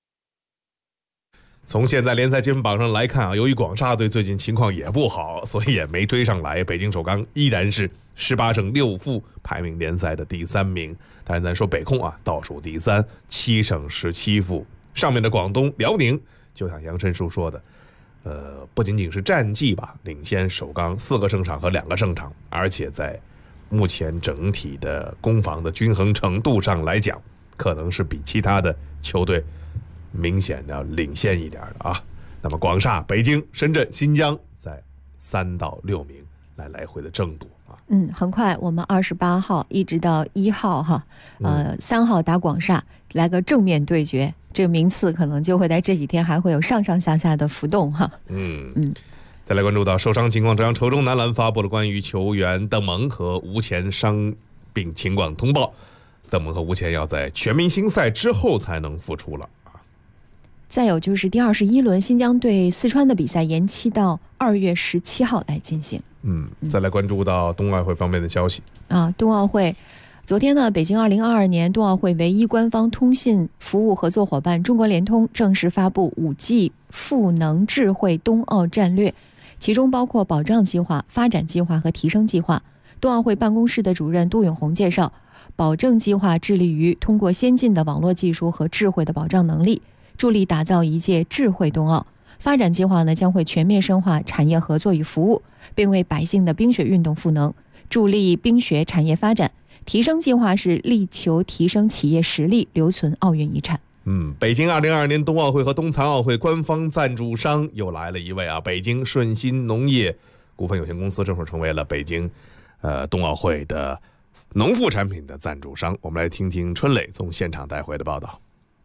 从现在联赛积分榜上来看啊，由于广厦队最近情况也不好，所以也没追上来。北京首钢依然是18胜6负，排名联赛的第3名。但是咱说北控啊，倒数第3，7胜17负。上面的广东、辽宁，就像杨申书说的，不仅仅是战绩吧，领先首钢4个胜场和2个胜场，而且在目前整体的攻防的均衡程度上来讲，可能是比其他的球队明显要领先一点的啊。那么广厦、北京、深圳、新疆在3到6名来回的争夺啊。 很快我们28号一直到1号哈，3号打广厦，来个正面对决，这个名次可能就会在这几天还会有上上下下的浮动哈。 再来关注到受伤情况，这样稠中男篮发布了关于球员邓蒙和吴前伤病情况通报，邓蒙和吴前要在全明星赛之后才能复出了。 再有就是第21轮新疆对四川的比赛延期到2月17号来进行。 再来关注到冬奥会方面的消息冬奥会昨天呢，北京2022年冬奥会唯一官方通信服务合作伙伴中国联通正式发布 5G 赋能智慧冬奥战略，其中包括保障计划、发展计划和提升计划。冬奥会办公室的主任杜永红介绍， 保证计划致力于通过先进的网络技术和智慧的保障能力，助力打造一届智慧冬奥。发展计划呢，将会全面深化产业合作与服务，并为百姓的冰雪运动赋能，助力冰雪产业发展。提升计划是力求提升企业实力，留存奥运遗产。 北京2022年冬奥会和冬残奥会官方赞助商又来了一位啊，北京顺鑫农业股份有限公司正式成为了北京冬奥会的农副产品的赞助商。我们来听听春磊从现场带回的报道。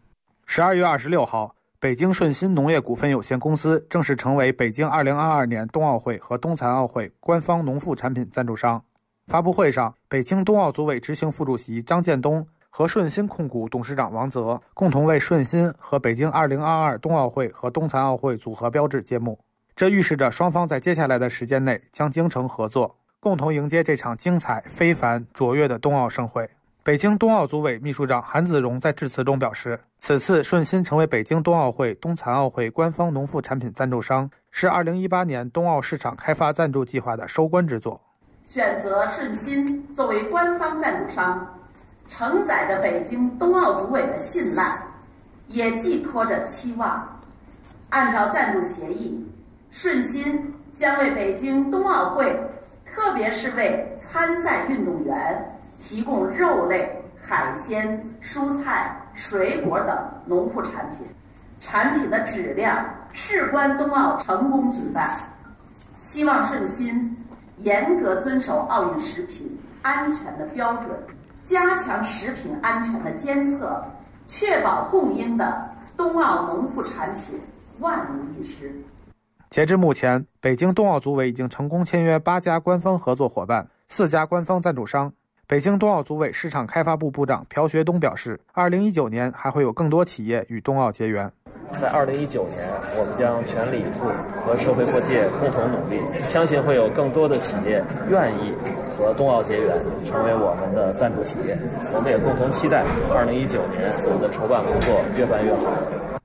12月26号，北京顺鑫农业股份有限公司正式成为北京2022年冬奥会和冬残奥会官方农副产品赞助商。发布会上，北京冬奥组委执行副主席张建东和顺鑫控股董事长王泽共同为顺鑫和北京2022冬奥会和冬残奥会组合标志揭幕。这预示着双方在接下来的时间内将精诚合作，共同迎接这场精彩、非凡、卓越的冬奥盛会。北京冬奥组委秘书长韩子荣在致辞中表示，此次顺鑫成为北京冬奥会、冬残奥会官方农副产品赞助商，是2018年冬奥市场开发赞助计划的收官之作。 选择顺鑫作为官方赞助商，承载着北京冬奥组委的信赖，也寄托着期望。按照赞助协议，顺鑫将为北京冬奥会，特别是为参赛运动员提供肉类、海鲜、蔬菜、水果等农副产品，产品的质量事关冬奥成功举办。希望顺鑫严格遵守奥运食品安全的标准，加强食品安全的监测，确保供应的冬奥农副产品万无一失。 截至目前，北京冬奥组委已经成功签约8家官方合作伙伴、4家官方赞助商。北京冬奥组委市场开发部部长朴学东表示，2019年还会有更多企业与冬奥结缘。 在2019年，我们将全力以赴和社会各界共同努力，相信会有更多的企业愿意和冬奥结缘，成为我们的赞助企业。我们也共同期待2019年我们的筹办工作越办越好。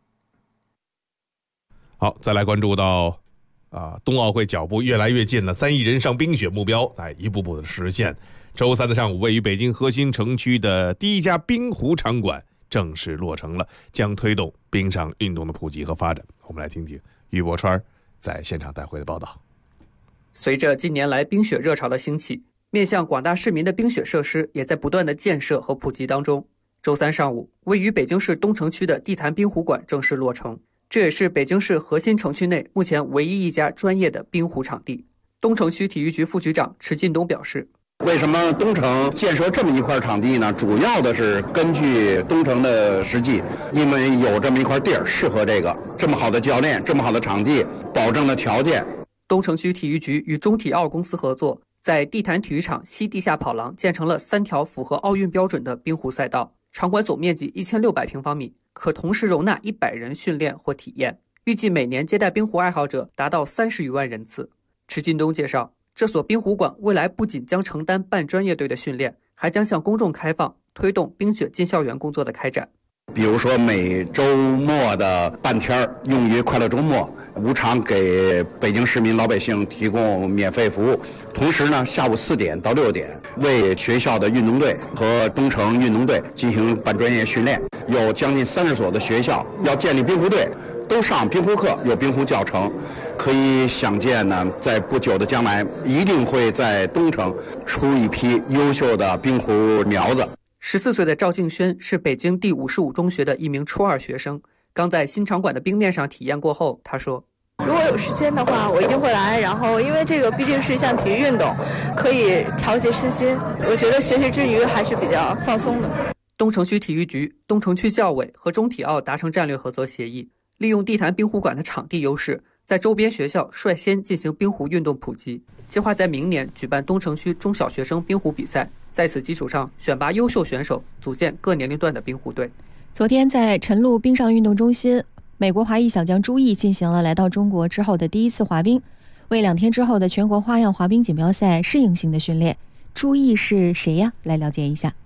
好，再来关注到冬奥会脚步越来越近了，3亿人上冰雪目标在一步步的实现。周三的上午，位于北京核心城区的第一家冰壶场馆正式落成了，将推动冰上运动的普及和发展。我们来听听于博川在现场带回的报道。 随着近年来冰雪热潮的兴起，面向广大市民的冰雪设施也在不断的建设和普及当中。周三上午，位于北京市东城区的地坛冰壶馆正式落成，这也是北京市核心城区内目前唯一一家专业的冰壶场地。东城区体育局副局长池进东表示， 为什么东城建设这么一块场地呢？主要的是根据东城的实际，因为有这么一块地儿适合这么好的教练，这么好的场地，保证的条件。 东城区体育局与中体奥公司合作，在地坛体育场西地下跑廊建成了3条符合奥运标准的冰壶赛道，场馆总面积1600平方米，可同时容纳100人训练或体验，预计每年接待冰壶爱好者达到30余万人次。池进东介绍，这所冰壶馆未来不仅将承担半专业队的训练，还将向公众开放，推动冰雪进校园工作的开展。 比如说每周末的半天用于快乐周末，无偿给北京市民老百姓提供免费服务。同时呢，下午4点到6点为学校的运动队和东城运动队进行半专业训练。有将近30所的学校要建立冰壶队，都上冰壶课，有冰壶教程。可以想见呢，在不久的将来，一定会在东城出一批优秀的冰壶苗子。 14岁的赵敬轩是北京第55中学的一名初2学生，刚在新场馆的冰面上体验过后，他说， 如果有时间的话，我一定会来。然后，因为这个毕竟是一项体育运动，可以调节身心。我觉得学习之余还是比较放松的。 东城区体育局、东城区教委和中体奥达成战略合作协议，利用地坛冰壶馆的场地优势，在周边学校率先进行冰壶运动普及，计划在明年举办东城区中小学生冰壶比赛，在此基础上选拔优秀选手，组建各年龄段的冰壶队。 昨天在晨露冰上运动中心，美国华裔小将朱毅进行了来到中国之后的第一次滑冰，为2天之后的全国花样滑冰锦标赛适应性的训练。朱毅是谁呀？来了解一下。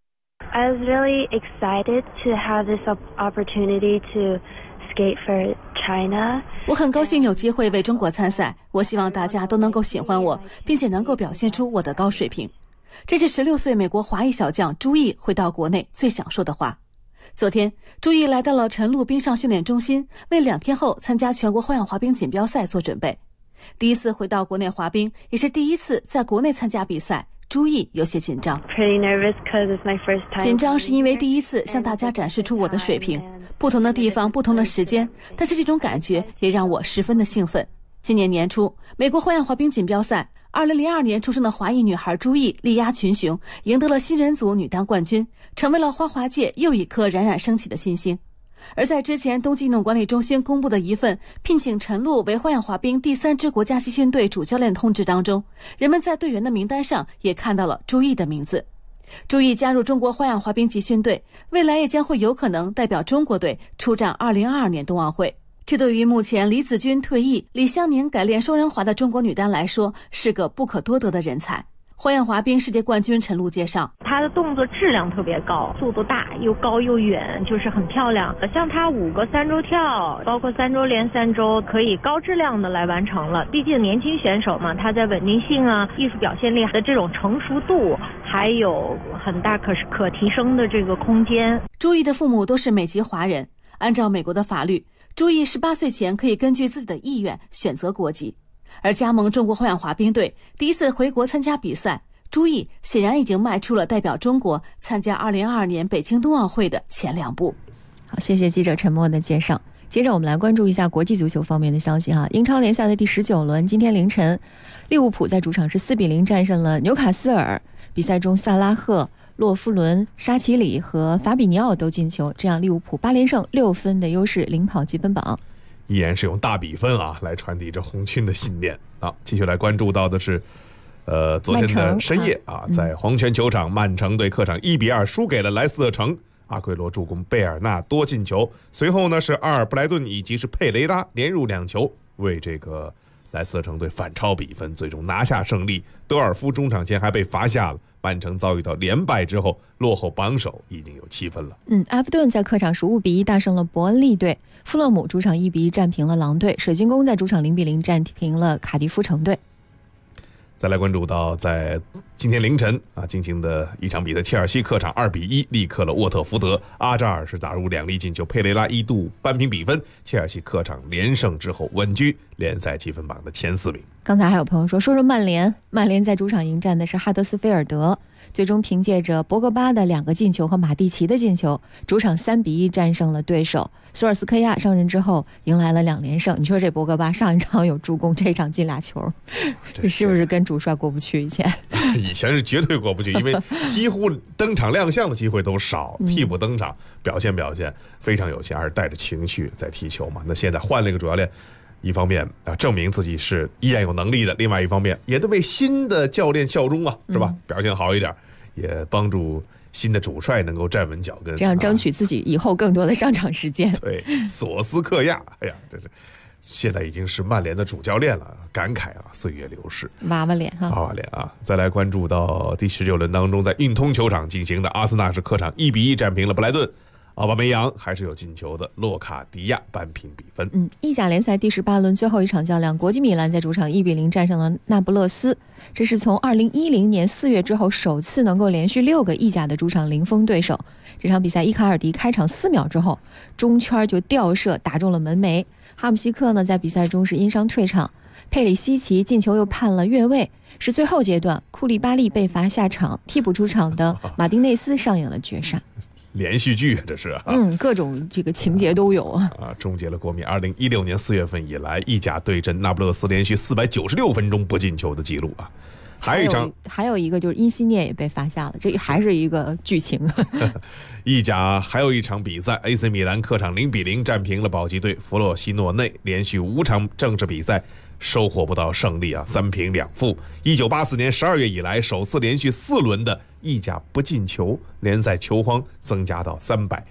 I was really excited to have this opportunity to skate for China. 我很高兴有机会为中国参赛，我希望大家都能够喜欢我，并且能够表现出我的高水平。 这是16岁美国华裔小将朱毅回到国内最想说的话。昨天，朱毅来到了晨露冰上训练中心，为2天后参加全国花样滑冰锦标赛做准备。第一次回到国内滑冰，也是第一次在国内参加比赛，朱毅有些紧张。紧张是因为第一次向大家展示出我的水平，不同的地方，不同的时间，但是这种感觉也让我十分的兴奋。今年年初，美国花样滑冰锦标赛，2002年出生的华裔女孩朱毅力压群雄，赢得了新人组女单冠军，成为了花滑界又一颗冉冉升起的新星。而在之前冬季运动管理中心公布的一份聘请陈露为花样滑冰第3支国家集训队主教练通知当中，人们在队员的名单上也看到了朱毅的名字。朱毅加入中国花样滑冰集训队，未来也将会有可能代表中国队出战2022年冬奥会。这对于目前李子君退役、李湘宁改练双人滑的中国女单来说，是个不可多得的人才。花样滑冰世界冠军陈露介绍， 她的动作质量特别高，速度大，又高又远，就是很漂亮。像她5个3周跳，包括3周连3周，可以高质量的来完成了。毕竟年轻选手嘛，她在稳定性啊、艺术表现力的这种成熟度，还有很大可提升的这个空间。 朱毅的父母都是美籍华人，按照美国的法律，朱毅18岁前可以根据自己的意愿选择国籍。而加盟中国花样滑冰队，第一次回国参加比赛，朱毅显然已经迈出了代表中国参加2022年北京冬奥会的前2步。 好，谢谢记者陈默的介绍。接着我们来关注一下国际足球方面的消息哈。英超联赛的第19轮，今天凌晨，利物浦在主场是4比0战胜了纽卡斯尔。比赛中，萨拉赫、洛夫伦、沙奇里和法比尼奥都进球，这样利物浦8连胜6分的优势领跑积分榜。 依然是用大比分啊来传递着红军的信念啊。继续来关注到的是，昨天的深夜啊，在黄泉球场，曼城队客场1比2输给了莱斯特城。阿奎罗助攻，贝尔纳多进球。随后呢是阿尔布莱顿以及是佩雷拉连入2球，为这个莱斯特城队反超比分，最终拿下胜利。德尔夫中场前还被罚下了。曼城遭遇到连败之后，落后榜首已经有7分了。 埃弗顿在客场是5比1大胜了伯恩利队。富勒姆主场1比1战平了狼队。水晶宫在主场0比0战平了卡迪夫城队。 再来关注到在今天凌晨啊进行的一场比赛，切尔西客场2比1力克了沃特福德，阿扎尔是打入2粒进球，佩雷拉一度扳平比分。切尔西客场连胜之后稳居联赛积分榜的前4名。 刚才还有朋友说曼联在主场迎战的是哈德斯菲尔德，最终凭借着博格巴的2个进球和马蒂奇的进球，主场3比1战胜了对手。索尔斯克亚上任之后迎来了2连胜，你说这博格巴上一场有助攻，这一场进俩球，这是不是跟主帅过不去？ 以前是绝对过不去，因为几乎登场亮相的机会都少，替补登场表现非常有限，而是带着情绪在踢球嘛。那现在换了一个主教练，一方面啊证明自己是依然有能力的，另外一方面也得为新的教练效忠啊，是吧？表现好一点，也帮助新的主帅能够站稳脚跟， 这样争取自己以后更多的上场时间。 对，索斯克亚，哎呀，这是现在已经是曼联的主教练了，感慨啊，岁月流逝， 娃娃脸啊！再来关注到第19轮当中，在运通球场进行的阿森纳是客场1比1战平了布莱顿。奥巴梅扬还是有进球的，洛卡迪亚扳平比分。 意甲联赛第18轮最后一场较量，国际米兰在主场1比0战胜了那不勒斯，这是从2010年4月之后首次能够连续6个意甲的主场零封对手。这场比赛伊卡尔迪开场4秒之后中圈就吊射打中了门楣，哈姆西克呢在比赛中是因伤退场，佩里西奇进球又判了越位，是最后阶段库利巴利被罚下场，替补出场的马丁内斯上演了绝杀。 连续剧这是各种这个情节都有啊！ 终结了国米2016年4月份以来意甲对阵那不勒斯连续496分钟不进球的记录啊！ 还有一个就是因西涅也被罚下了，这还是一个剧情。 意甲还有一场比赛 ，AC 米兰客场0比0战平了保级队弗洛西诺内，连续5场正式比赛收获不到胜利啊，3平2负。1984年12月以来首次连续4轮的意甲不进球，联赛球荒增加到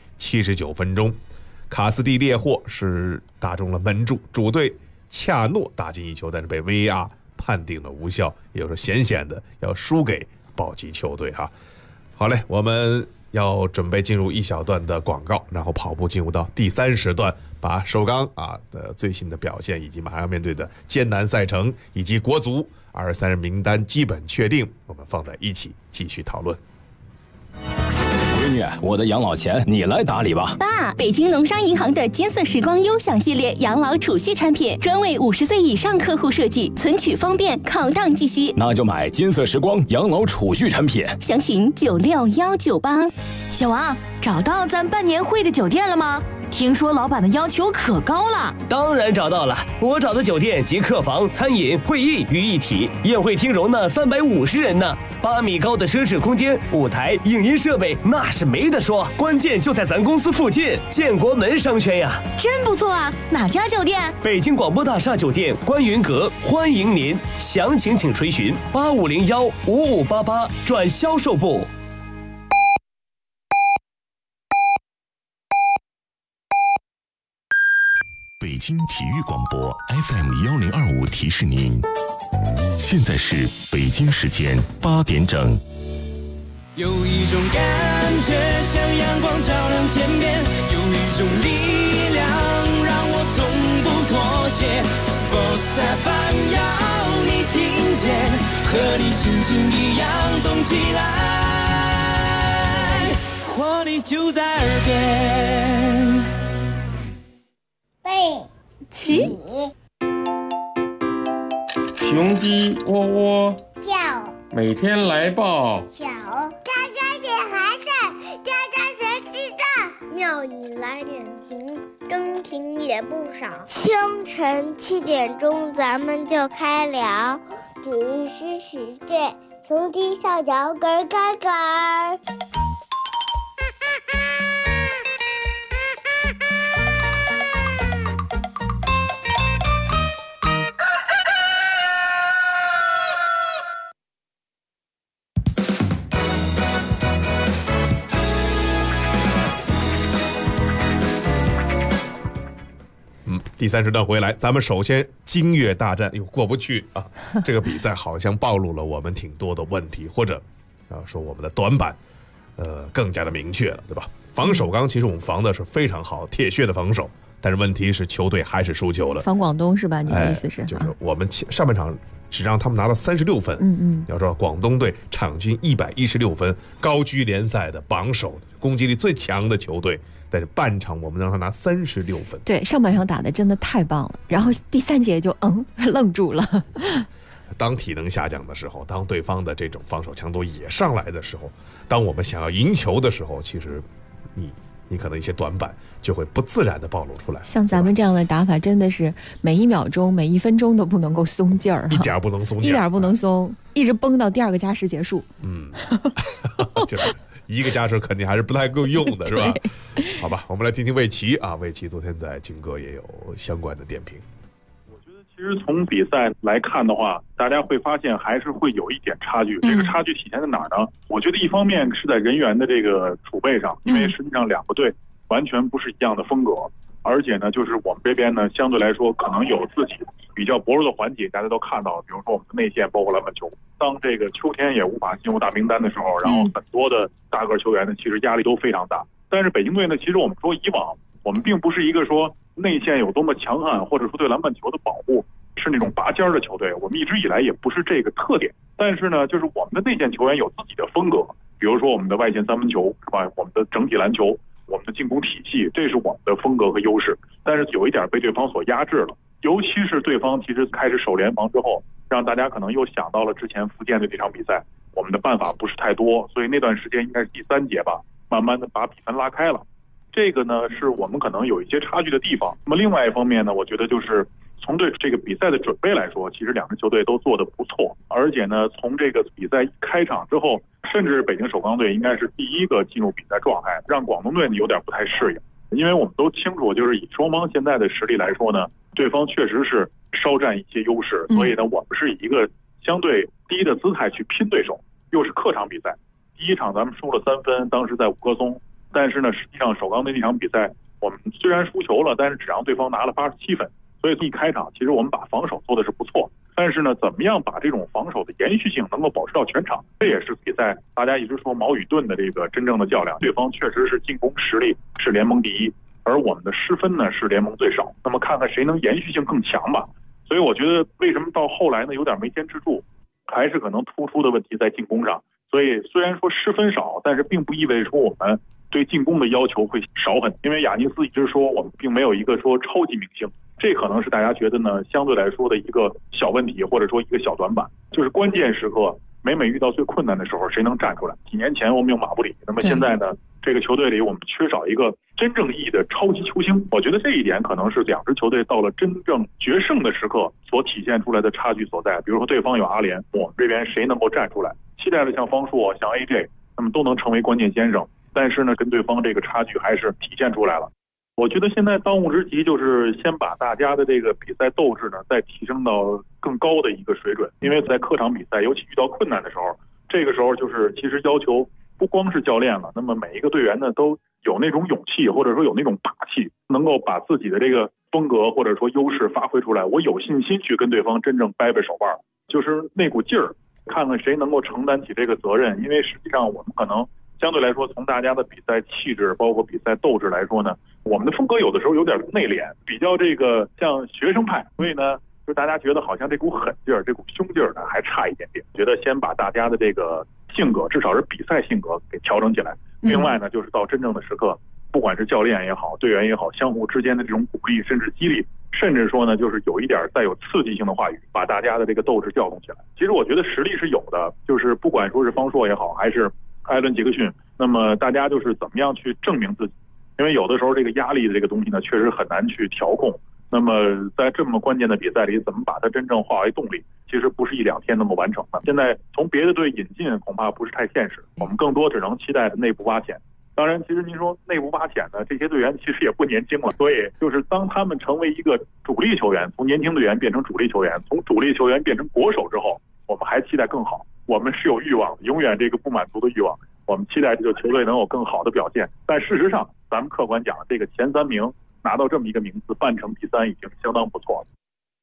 379分钟。卡斯蒂列霍是打中了门柱，主队恰诺打进1球，但是被 VAR 判定了无效，也就是说险的要输给保级球队哈。好嘞，我们要准备进入一小段的广告，然后跑步进入到第3时段，把首钢的最新的表现以及马上要面对的艰难赛程以及国足23人名单基本确定，我们放在一起继续讨论。 闺女，我的养老钱你来打理吧。 爸，北京农商银行的金色时光优享系列养老储蓄产品，专为50岁以上客户设计，存取方便，抗荡计息。 那就买金色时光养老储蓄产品， 详询96198。 小王，找到咱办年会的酒店了吗？听说老板的要求可高了。 当然找到了，我找的酒店集客房、餐饮、会议于一体，宴会厅容纳350人呢，8米高的奢侈空间，舞台、影音设备那是没得说，关键就在咱公司附近，建国门商圈呀。 真不错啊，哪家酒店？ 北京广播大厦酒店观云阁，欢迎您，详情请垂询8501-5588转销售部。 北京体育广播 FM1025提示您，现在是北京时间8点整。 有一种感觉像阳光照亮天边，有一种力量让我从不妥协。Sports FM 要你听见，和你心情一样动起来，活力就在耳边。 起， 雄鸡窝窝叫， 每天来报小，喳喳点孩子，喳喳谁知道？鸟语来点情，钟情也不少。清晨7点钟，咱们就开聊，只是世界，雄鸡小脚咯咯咯。 第3时段回来，咱们首先京粤大战又过不去啊！这个比赛好像暴露了我们挺多的问题，或者说我们的短板，更加的明确了，对吧？防守刚其实我们防的是非常好，铁血的防守，但是问题是球队还是输球了。 防广东是吧？你的意思是？ 就是我们上半场只让他们拿到36分，要知道广东队场均116分，高居联赛的榜首，攻击力最强的球队。但是半场我们让他拿36分， 对，上半场打的真的太棒了，然后第3节就愣住了。 当体能下降的时候，当对方的这种防守强度也上来的时候，当我们想要赢球的时候，其实你可能一些短板就会不自然的暴露出来。 像咱们这样的打法，真的是每1秒钟、每1分钟都不能够松劲儿， 一点不能松劲儿， 一点不能松，一直绷到第2个加时结束。 就是1个加时肯定还是不太够用的，是吧？好吧，我们来听听魏琪啊，魏琪昨天在京歌也有相关的点评。 我觉得其实从比赛来看的话，大家会发现还是会有一点差距。这个差距体现在哪儿呢？我觉得一方面是在人员的这个储备上，因为实际上2个队完全不是一样的风格，而且呢，就是我们这边呢，相对来说可能有自己比较薄弱的环节，大家都看到了，比如说我们的内线包括篮板球，当这个秋天也无法进入大名单的时候，然后很多的大个球员呢，其实压力都非常大。但是北京队呢，其实我们说以往我们并不是一个说内线有多么强悍，或者说对篮板球的保护是那种拔尖的球队，我们一直以来也不是这个特点。但是呢，就是我们的内线球员有自己的风格，比如说我们的外线3分球是吧？我们的整体篮球，我们的进攻体系，这是我们的风格和优势。但是有一点被对方所压制了，尤其是对方其实开始守联防之后，让大家可能又想到了之前福建的这场比赛，我们的办法不是太多，所以那段时间应该是第3节吧，慢慢的把比分拉开了。这个呢是我们可能有一些差距的地方。那么另外一方面呢，我觉得就是从对这个比赛的准备来说，其实2支球队都做得不错，而且呢，从这个比赛开场之后，甚至北京首钢队应该是第1个进入比赛状态，让广东队有点不太适应。因为我们都清楚，就是以双方现在的实力来说呢，对方确实是稍占一些优势，所以呢，我们是以一个相对低的姿态去拼对手，又是客场比赛。第1场咱们输了3分，当时在五棵松，但是呢，实际上首钢队那场比赛，我们虽然输球了，但是只让对方拿了87分。所以一开场，其实我们把防守做的是不错， 但是呢，怎么样把这种防守的延续性能够保持到全场，这也是比赛大家一直说矛与盾的这个真正的较量。对方确实是进攻实力是联盟第一，而我们的失分呢是联盟最少。那么看看谁能延续性更强吧。所以我觉得为什么到后来呢有点没坚持住，还是可能突出的问题在进攻上。所以虽然说失分少，但是并不意味着说我们对进攻的要求会少很，因为亚尼斯一直说我们并没有一个说超级明星，这可能是大家觉得呢相对来说的一个小问题，或者说一个小短板，就是关键时刻每遇到最困难的时候谁能站出来。几年前我们有马布里，那么现在呢这个球队里我们缺少一个真正意义的超级球星。我觉得这一点可能是两支球队到了真正决胜的时刻所体现出来的差距所在。比如说对方有阿联，我们这边谁能够站出来，期待的像方硕像 AJ 那么都能成为关键先生，但是呢跟对方这个差距还是体现出来了。我觉得现在当务之急就是先把大家的这个比赛斗志呢再提升到更高的一个水准，因为在客场比赛尤其遇到困难的时候，这个时候就是其实要求不光是教练了，那么每一个队员呢都有那种勇气，或者说有那种霸气，能够把自己的这个风格或者说优势发挥出来。我有信心去跟对方真正掰手腕，就是那股劲儿，看看谁能够承担起这个责任。因为实际上我们可能相对来说从大家的比赛气质包括比赛斗志来说呢，我们的风格有的时候有点内敛，比较这个像学生派，所以呢就大家觉得好像这股狠劲儿这股凶劲儿呢还差一点点。觉得先把大家的这个性格至少是比赛性格给调整起来。另外呢就是到真正的时刻，不管是教练也好队员也好，相互之间的这种鼓励甚至激励，甚至说呢就是有一点带有刺激性的话语，把大家的这个斗志调动起来。其实我觉得实力是有的，就是不管说是方硕也好还是艾伦杰克逊，那么大家就是怎么样去证明自己。因为有的时候这个压力的这个东西呢确实很难去调控，那么在这么关键的比赛里怎么把它真正化为动力，其实不是一两天那么完成的。现在从别的队引进恐怕不是太现实，我们更多只能期待内部挖潜。当然其实您说内部挖潜呢，这些队员其实也不年轻了，所以就是当他们成为一个主力球员，从年轻队员变成主力球员，从主力球员变成国手之后，我们还期待更好。我们是有欲望，永远这个不满足的欲望，我们期待这个球队能有更好的表现。但事实上咱们客观讲，这个前3名拿到这么一个名次，半程第3已经相当不错了。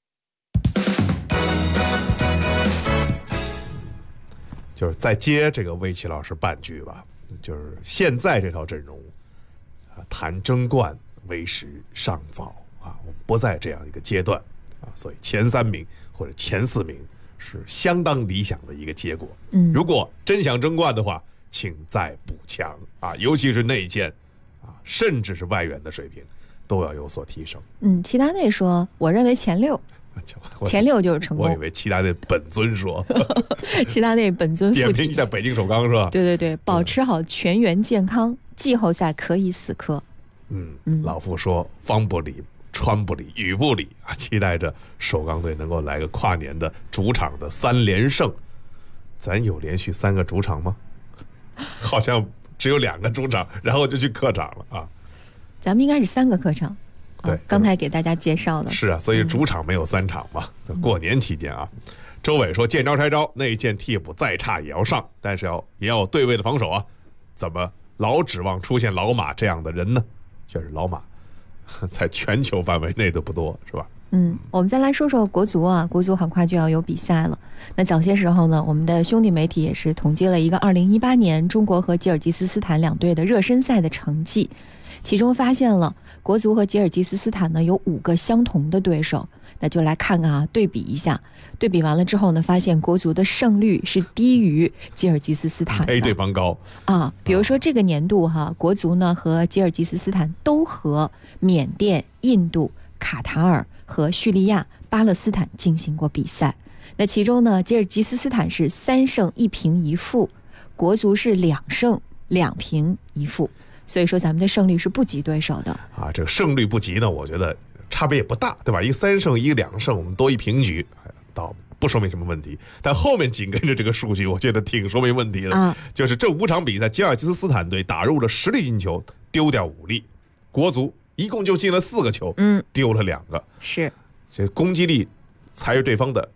就是再接这个魏奇老师半句吧，就是现在这套阵容谈争冠为时尚早啊，我们不在这样一个阶段啊，所以前3名或者前4名是相当理想的一个结果。如果真想争冠的话，请再补强啊，尤其是内线啊，甚至是外援的水平都要有所提升。 齐达内说，我认为前6就是成功。 我以为齐达内本尊说， 齐达内本尊点评一下北京首钢是吧？ 对，保持好全员健康，季后赛可以死磕。 老傅说风不理川不理雨不理啊，期待着首钢队能够来个跨年的主场的3连胜。咱有连续3个主场吗？好像只有2个主场，然后就去客场了啊。 咱们应该是3个客场。 对， 刚才给大家介绍的是啊，所以主场没有3场嘛。过年期间啊，周伟说见招拆招，内线替补再差也要上，但是也要有对位的防守啊。怎么老指望出现老马这样的人呢？确实老马在全球范围内都不多，是吧？ 我们再来说说国足啊，国足很快就要有比赛了。那早些时候呢，我们的兄弟媒体也是统计了一个2018年中国和吉尔吉斯斯坦2队的热身赛的成绩，其中发现了国足和吉尔吉斯斯坦呢有5个相同的对手。那就来看看啊，对比一下。对比完了之后呢，发现国足的胜率是低于吉尔吉斯斯坦的， 黑对方高啊。比如说这个年度国足呢和吉尔吉斯斯坦都和缅甸、印度、卡塔尔和叙利亚、巴勒斯坦进行过比赛。那其中呢，吉尔吉斯斯坦是3胜1平1负，国足是2胜2平1负。所以说咱们的胜率是不及对手的啊。这个胜率不及呢，我觉得差别也不大，对吧？一个3胜，一个2胜，我们多一平局，倒不说明什么问题。但后面紧跟着这个数据，我觉得挺说明问题的，就是这5场比赛，吉尔吉斯斯坦队打入了10粒进球，丢掉5粒，国足一共就进了4个球，丢了2个， 是这攻击力才是对方的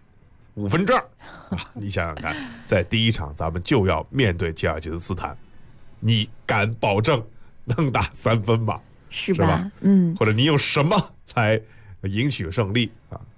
2/5啊！你想想看，在第1场咱们就要面对吉尔吉斯斯坦，你敢保证能打3分吗？ 是吧？ 或者你用什么来赢取胜利啊？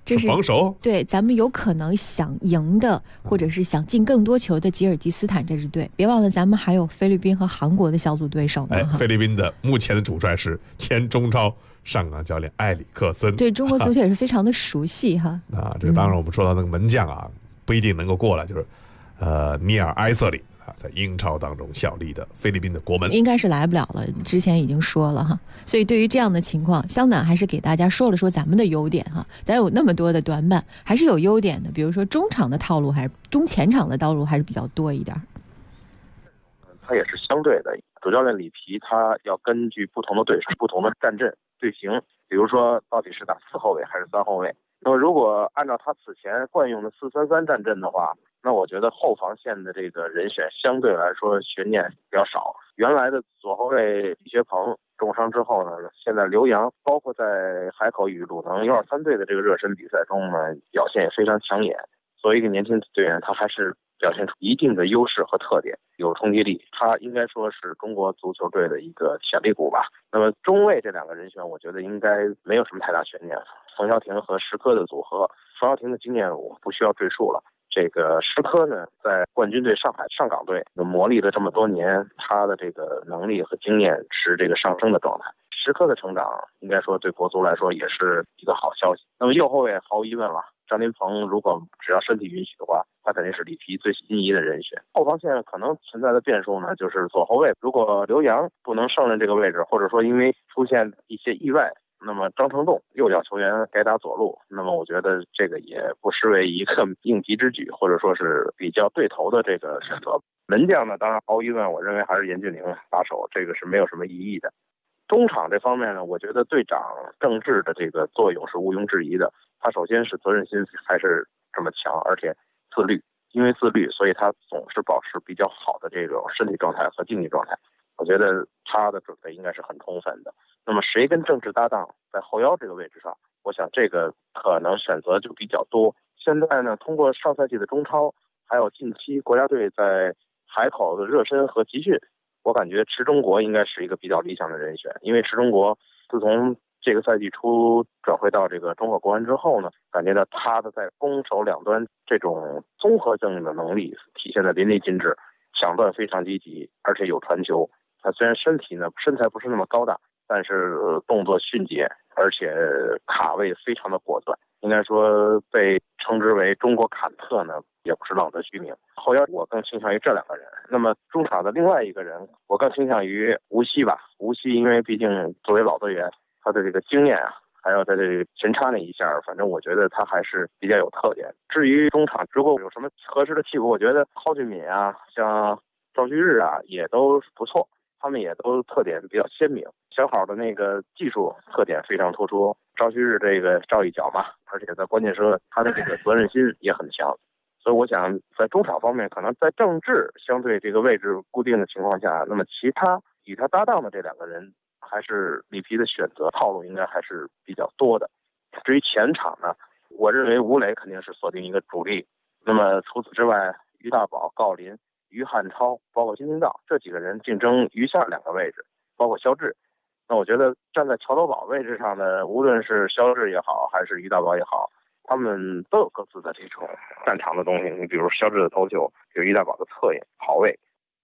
这是防守。 对，咱们有可能想赢的，或者是想进更多球的吉尔吉斯坦这支队。别忘了，咱们还有菲律宾和韩国的小组对手呢。 菲律宾的目前的主帅是前中超上港教练埃里克森， 对中国足球也是非常的熟悉哈。 这个当然我们说到那个门将啊，不一定能够过来，就是尼尔埃瑟里啊，在英超当中效力的菲律宾的国门， 应该是来不了了，之前已经说了哈。所以对于这样的情况，湘南还是给大家说了说咱们的优点哈。咱有那么多的短板，还是有优点的，比如说中场的套路还是中前场的道路还是比较多一点。 它也是相对的，主教练里皮他要根据不同的对手、不同的战阵队形，比如说到底是打4后卫还是3后卫。那么如果按照他此前惯用的4-3-3战阵的话，那我觉得后防线的这个人选相对来说悬念比较少。原来的左后卫李学鹏重伤之后呢，现在刘洋包括在海口与鲁能123队的这个热身比赛中呢，表现也非常抢眼。作为一个年轻队员，他还是表现出一定的优势和特点，有冲击力。他应该说是中国足球队的一个潜力股吧。那么中卫这2个人选，我觉得应该没有什么太大悬念。冯潇霆和石科的组合，冯潇霆的经验我不需要赘述了。这个石科呢，在冠军队上港队磨砺了这么多年，他的这个能力和经验是这个上升的状态。石科的成长应该说对国足来说也是一个好消息。那么右后卫毫无疑问了，张琳芃如果只要身体允许的话，他肯定是里皮最心仪的人选。后防线可能存在的变数呢，就是左后卫如果刘洋不能胜任这个位置，或者说因为出现一些意外，那么张成栋右脚球员改打左路，那么我觉得这个也不失为一个应急之举，或者说是比较对头的这个选择。门将呢，当然毫无疑问，我认为还是严俊凌把守，这个是没有什么异议的。中场这方面呢，我觉得队长郑智的这个作用是毋庸置疑的。他首先是责任心还是这么强，而且自律，因为自律，所以他总是保持比较好的这种身体状态和竞技状态。我觉得他的准备应该是很充分的。那么谁跟郑智搭档在后腰这个位置上，我想这个可能选择就比较多。现在呢，通过上赛季的中超，还有近期国家队在海口的热身和集训，我感觉池忠国应该是一个比较理想的人选。因为池忠国自从这个赛季初转会到这个中赫国安之后呢，感觉到他的在攻守两端这种综合性的能力体现得淋漓尽致，抢断非常积极，而且有传球。他虽然身材不是那么高大，但是动作迅捷，而且卡位非常的果断，应该说被称之为中国坎特呢，也不是浪得虚名。后腰我更倾向于这2个人。那么中场的另外一个人，我更倾向于吴曦吧。吴曦因为毕竟作为老队员，他的这个经验啊，还有他这个前插那一下，反正我觉得他还是比较有特点。至于中场如果有什么合适的替补，我觉得蒿俊闵啊，像赵旭日啊，也都不错。他们也都特点比较鲜明，小好的那个技术特点非常突出。赵旭日这个赵一脚嘛，而且在关键时刻他的这个责任心也很强，所以我想在中场方面，可能在郑智相对这个位置固定的情况下，那么其他与他搭档的这2个人，还是里皮的选择套路应该还是比较多的。至于前场呢，我认为吴磊肯定是锁定一个主力，那么除此之外，于大宝、郜林、于汉超，包括金敬道这几个人竞争余下2个位置，包括肖智。那我觉得站在桥头堡位置上的，无论是肖智也好，还是于大宝也好，他们都有各自的这种擅长的东西。你比如肖智的头球，比如于大宝的侧应、跑位。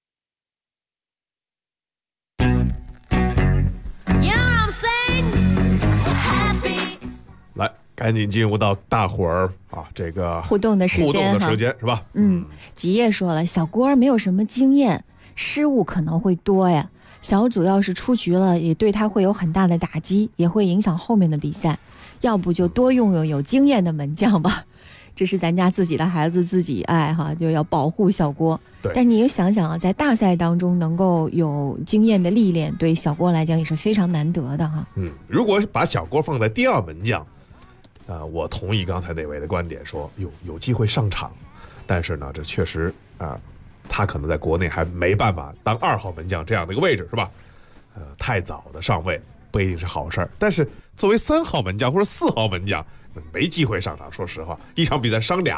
来，赶紧进入到大伙儿啊这个互动的时间是吧？ 吉叶说了，小郭没有什么经验，失误可能会多呀。小主要是出局了，也对他会有很大的打击，也会影响后面的比赛。要不就多用用有经验的门将吧。这是咱家自己的孩子自己爱哈，就要保护小郭。但你也想想啊，在大赛当中能够有经验的历练，对小郭来讲也是非常难得的哈。 如果把小郭放在第2门将，我同意刚才那位的观点，说有机会上场，但是呢，这确实他可能在国内还没办法当2号门将这样的一个位置，是吧？太早的上位不一定是好事儿。但是作为3号门将或者4号门将，没机会上场。说实话，一场比赛伤俩，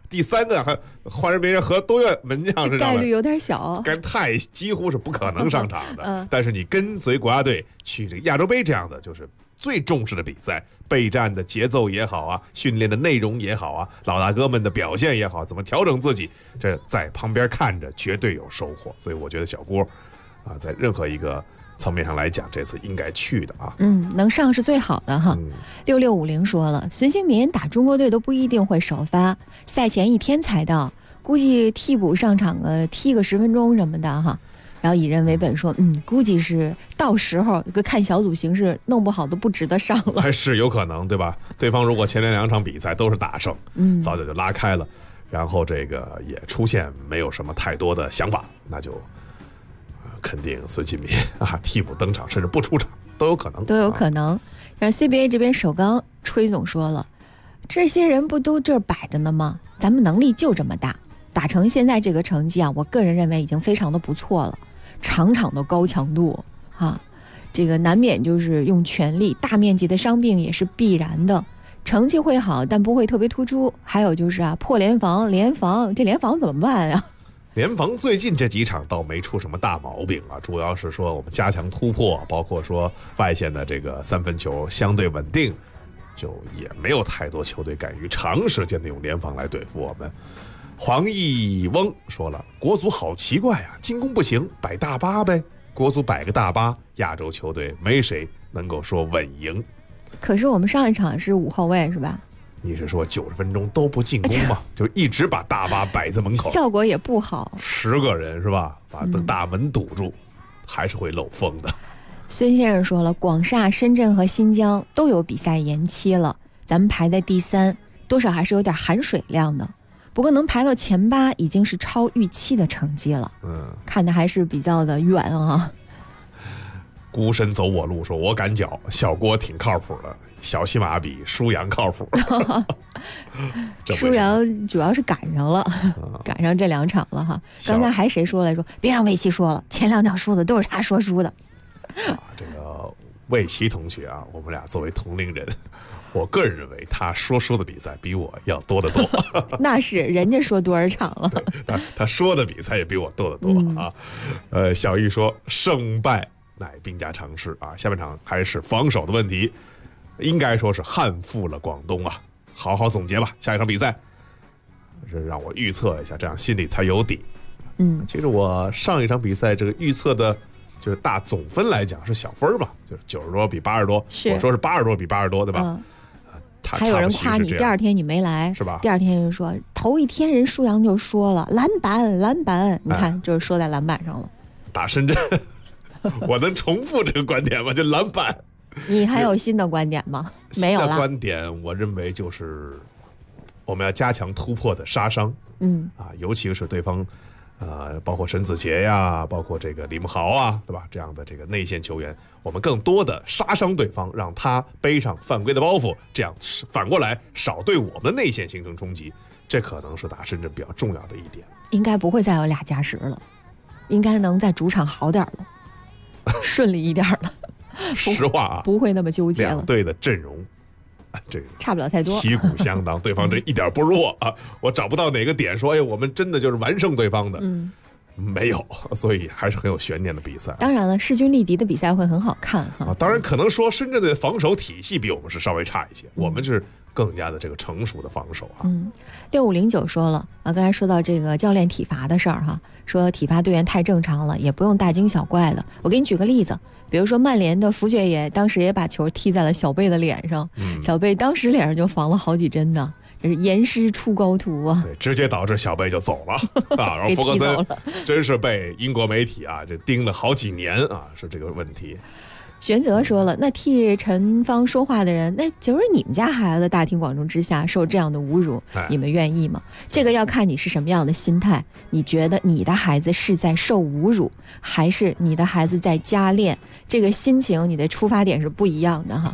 第3个还换成别人和都要门将身上， 概率有点小， 几乎是不可能上场的。但是你跟随国家队去这个亚洲杯这样的就是最重视的比赛，备战的节奏也好啊，训练的内容也好啊，老大哥们的表现也好，怎么调整自己，这在旁边看着绝对有收获。所以我觉得小郭啊，在任何一个层面上来讲，这次应该去的啊。 能上是最好的哈。6650说了，孙兴民打中国队都不一定会首发，赛前1天才到，估计替补上场踢个10分钟什么的哈。然后以人为本说，估计是到时候看小组形势，弄不好都不值得上了。 还是有可能，对吧？对方如果前2场比赛都是大胜，早就拉开了，然后这个也出现没有什么太多的想法，那就肯定孙兴民替补登场，甚至不出场都有可能， 然后 CBA 这边首钢崔总说了，这些人不都这儿摆着呢吗？咱们能力就这么大，打成现在这个成绩啊，我个人认为已经非常的不错了。场场的高强度这个难免就是用全力，大面积的伤病也是必然的。成绩会好，但不会特别突出。还有就是破联防，这联防怎么办呀？ 联防最近这几场倒没出什么大毛病啊，主要是说我们加强突破，包括说外线的这个3分球相对稳定，就也没有太多球队敢于长时间的用联防来对付我们。黄义翁说了，国足好奇怪啊，进攻不行，摆大巴呗。国足摆个大巴，亚洲球队没谁能够说稳赢。 可是我们上一场是5后卫是吧？ 你是说90分钟都不进攻吗？就一直把大巴摆在门口， 效果也不好。 10个人是吧？把大门堵住，还是会漏风的。 孙先生说了，广厦、深圳和新疆都有比赛延期了，咱们排在第3，多少还是有点含水量的。不过能排到前8已经是超预期的成绩了，看的还是比较的远啊。 孤身走我路说，我赶脚，小郭挺靠谱的，小西马比舒阳靠谱。 舒阳主要是赶上了，赶上这2场了哈。刚才还谁说来说，别让魏琪说了，前2场输的都是他说输的。 这个魏琪同学啊，我们俩作为同龄人，我个人认为他说输的比赛比我要多得多。 那是人家说多少场了， 他说的比赛也比我多得多啊。小易说，胜败乃兵家常事啊，下半场还是防守的问题，应该说是憾负了广东啊。好好总结吧，下一场比赛，让我预测一下，这样心里才有底。其实我上一场比赛这个预测的，就是大总分来讲是小分吧，就是90多比80多，我说是80多比80多，对吧？ 还有人夸你，第2天你没来， 是吧？ 第2天就说头1天人舒阳就说了篮板，你看就是说在篮板上了。 打深圳，我能重复这个观点吗？就篮板。 你还有新的观点吗？没有了。 新的观点，我认为就是我们要加强突破的杀伤。尤其是对方。包括沈子杰呀，包括这个李慕豪啊，对吧？这样的这个内线球员，我们更多的杀伤对方，让他背上犯规的包袱，这样反过来少对我们的内线形成冲击，这可能是打深圳比较重要的一点。 应该不会再有2加10了，应该能在主场好点了，顺利一点了。 实话啊， 不会那么纠结了。 两队的阵容。这个差不了太多， 旗鼓相当，对方这一点不弱啊！我找不到哪个点说，我们真的就是完胜对方的，没有，所以还是很有悬念的比赛。 当然了，势均力敌的比赛会很好看哈。 当然，可能说深圳的防守体系比我们是稍微差一些，我们是更加的这个成熟的防守啊。 6509说了刚才说到这个教练体罚的事儿哈，说体罚队员太正常了，也不用大惊小怪的。我给你举个例子。比如说曼联的福爵爷当时也把球踢在了小贝的脸上，小贝当时脸上就防了好几针呢，这是严师出高徒啊！ 对，直接导致小贝就走了啊。然后福格森真是被英国媒体这盯了好几年啊，是这个问题。 玄泽说了，那替陈方说话的人，那就是你们家孩子大庭广众之下受这样的侮辱，你们愿意吗？这个要看你是什么样的心态。你觉得你的孩子是在受侮辱，还是你的孩子在加练？这个心情，你的出发点是不一样的哈。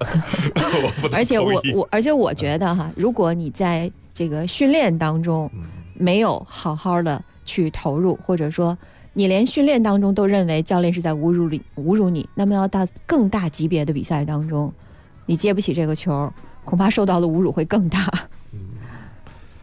而且我觉得哈，如果你在这个训练当中没有好好的去投入，或者说你连训练当中都认为教练是在侮辱你，那么要到更大级别的比赛当中，你接不起这个球，恐怕受到的侮辱会更大。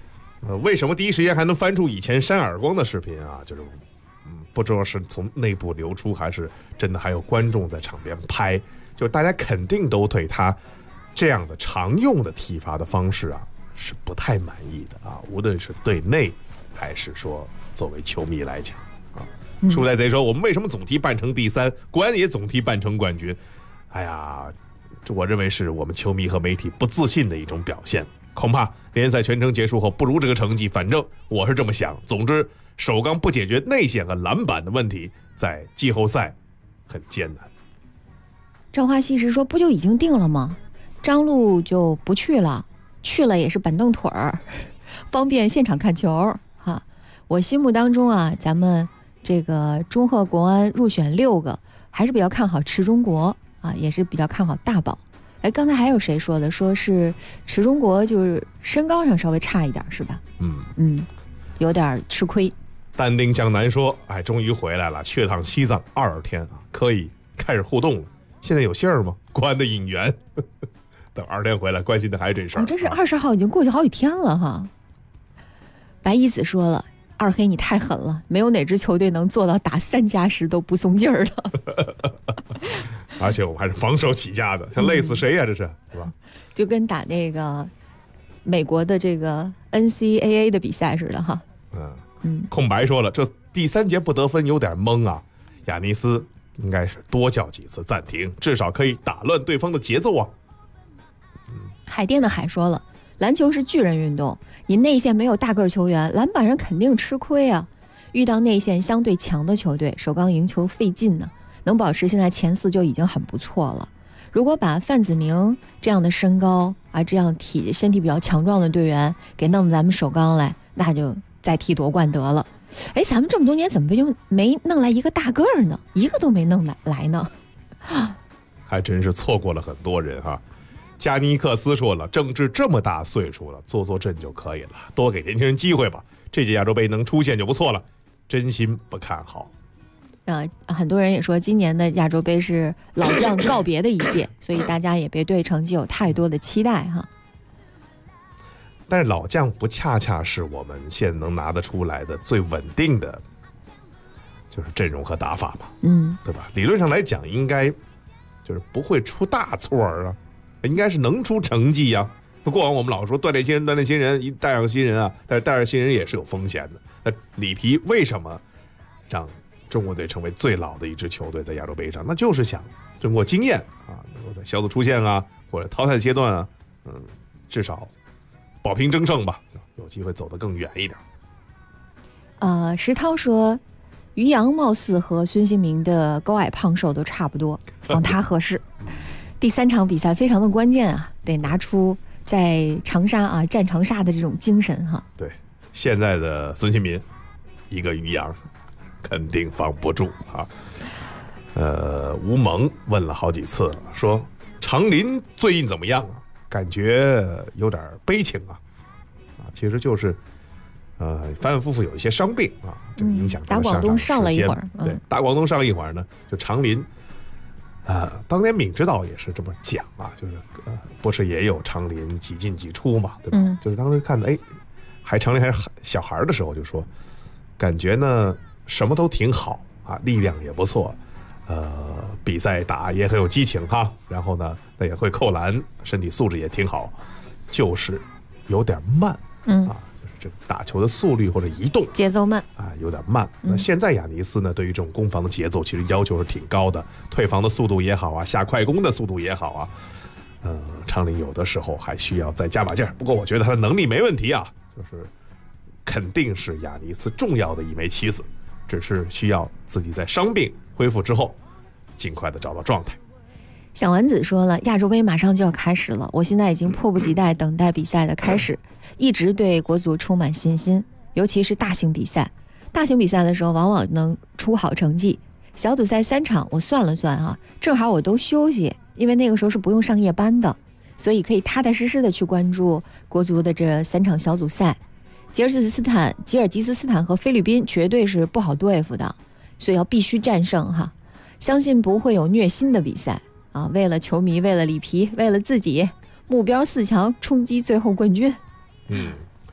为什么第一时间还能翻出以前扇耳光的视频啊？就是不知道是从内部流出，还是真的还有观众在场边拍，就是大家肯定都对他这样的常用的体罚的方式啊是不太满意的啊，无论是对内还是说作为球迷来讲啊。书呆贼说我们为什么总踢半程第三，国安也总踢半程冠军？哎呀，这我认为是我们球迷和媒体不自信的一种表现。恐怕联赛全程结束后不如这个成绩，反正我是这么想。总之，首钢不解决内线和篮板的问题，在季后赛很艰难。 赵华西时说不就已经定了吗？张路就不去了，去了也是板凳腿儿，方便现场看球哈。我心目当中啊，咱们这个中赫国安入选6个，还是比较看好池中国啊，也是比较看好大宝。哎，刚才还有谁说的？说是池中国就是身高上稍微差一点，是吧？有点吃亏。 但丁向南说：“哎，终于回来了，去趟西藏20天啊，可以开始互动了。现在有信儿吗？国安的引援，等20天回来，关心的还是这事儿。 这是20号，已经过去好几天了哈。”白一子说了：“二黑你太狠了，没有哪支球队能做到打3+10都不松劲儿的。” 而且我们还是防守起家的，想累死谁呀？这是吧？ 就跟打那个美国的这个 NCAA 的比赛似的哈。 空白说了，这第3节不得分有点懵啊，亚尼斯应该是多叫几次暂停，至少可以打乱对方的节奏啊。 海淀的海说了，篮球是巨人运动，你内线没有大个球员，篮板上肯定吃亏啊。遇到内线相对强的球队，首钢赢球费劲呢。能保持现在前4就已经很不错了。如果把范子铭这样的身高啊，这样身体比较强壮的队员给弄咱们首钢来，那就再踢夺冠得了。哎，咱们这么多年怎么就没弄来一个大个儿呢？一个都没弄来呢， 还真是错过了很多人哈。加尼克斯说了，郑智这么大岁数了，坐镇就可以了，多给年轻人机会吧。这届亚洲杯能出现就不错了，真心不看好。 很多人也说今年的亚洲杯是老将告别的一届，所以大家也别对成绩有太多的期待哈。 但是老将不恰恰是我们现在能拿得出来的最稳定的，就是阵容和打法嘛？对吧？理论上来讲，应该就是不会出大错啊，应该是能出成绩呀。过往我们老说锻炼新人，一带上新人啊，但是带上新人也是有风险的。那里皮为什么让中国队成为最老的一支球队在亚洲杯上？那就是想通过经验啊，能够在小组出线啊，或者淘汰阶段啊，至少保平争胜吧，有机会走得更远一点。 石涛说，于洋貌似和孙兴民的高矮胖瘦都差不多，仿他合适。第3场比赛非常的关键啊，得拿出在长沙啊战长沙的这种精神哈。 对，现在的孙兴民，一个于洋。肯定防不住啊！吴萌问了好几次，说长林最近怎么样啊？感觉有点悲情啊！其实就是反反复复有一些伤病啊，这个影响打广东上了一会儿， 对，打广东上一会儿呢，就长林当年闵指导也是这么讲啊，就是不是也有长林几进几出嘛，对吧？就是当时看的长林还是小孩的时候，就说感觉呢。什么都挺好啊，力量也不错，比赛打也很有激情哈。然后呢，那也会扣篮，身体素质也挺好，就是有点慢，就是这个打球的速率或者移动节奏慢啊，有点慢。那现在亚尼斯呢，对于这种攻防的节奏其实要求是挺高的，退防的速度也好啊，下快攻的速度也好啊，长林有的时候还需要再加把劲儿。不过我觉得他的能力没问题啊，就是肯定是亚尼斯重要的一枚棋子。只是需要自己在伤病恢复之后尽快的找到状态。 小丸子说了，亚洲杯马上就要开始了，我现在已经迫不及待等待比赛的开始，一直对国足充满信心，尤其是大型比赛的时候往往能出好成绩。小组赛3场我算了算正好我都休息，因为那个时候是不用上夜班的，所以可以踏踏实实的去关注国足的这3场小组赛。吉尔吉斯斯坦和菲律宾绝对是不好对付的，所以必须战胜哈。相信不会有虐心的比赛啊！为了球迷，为了里皮，为了自己，目标4强，冲击最后冠军。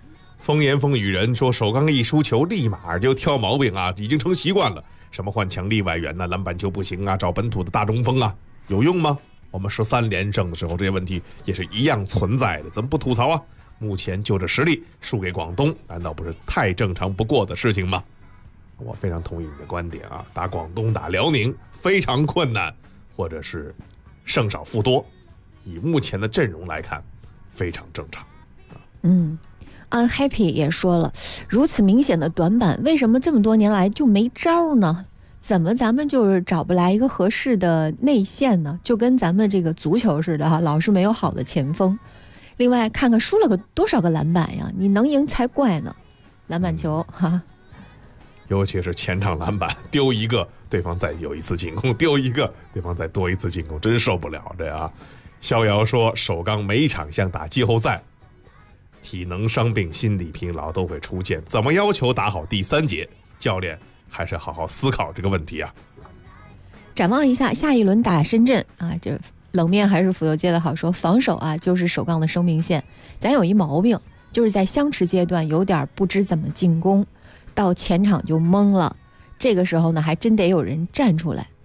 风言风语人说首钢一输球立马就挑毛病啊，已经成习惯了。什么换强力外援篮板球不行啊，找本土的大中锋啊，有用吗？我们13连胜的时候，这些问题也是一样存在的，怎么不吐槽啊？目前就这实力，输给广东，难道不是太正常不过的事情吗？我非常同意你的观点啊，打广东、打辽宁非常困难，或者是胜少负多，以目前的阵容来看，非常正常。 Happy 也说了，如此明显的短板，为什么这么多年来就没招呢？怎么咱们就是找不来一个合适的内线呢？就跟咱们这个足球似的哈，老是没有好的前锋。另外看看输了个多少个篮板呀，你能赢才怪呢。篮板球哈， 尤其是前场篮板，丢一个对方再有一次进攻，丢一个对方再多一次进攻，真受不了这啊。逍遥说首钢每一场像打季后赛，体能伤病心理疲劳都会出现，怎么要求打好第3节？教练还是好好思考这个问题啊。 展望一下下一轮打深圳啊，这冷面还是府右接的好说，防守啊就是首钢的生命线。咱有一毛病，就是在相持阶段有点不知怎么进攻，到前场就懵了。这个时候呢，还真得有人站出来。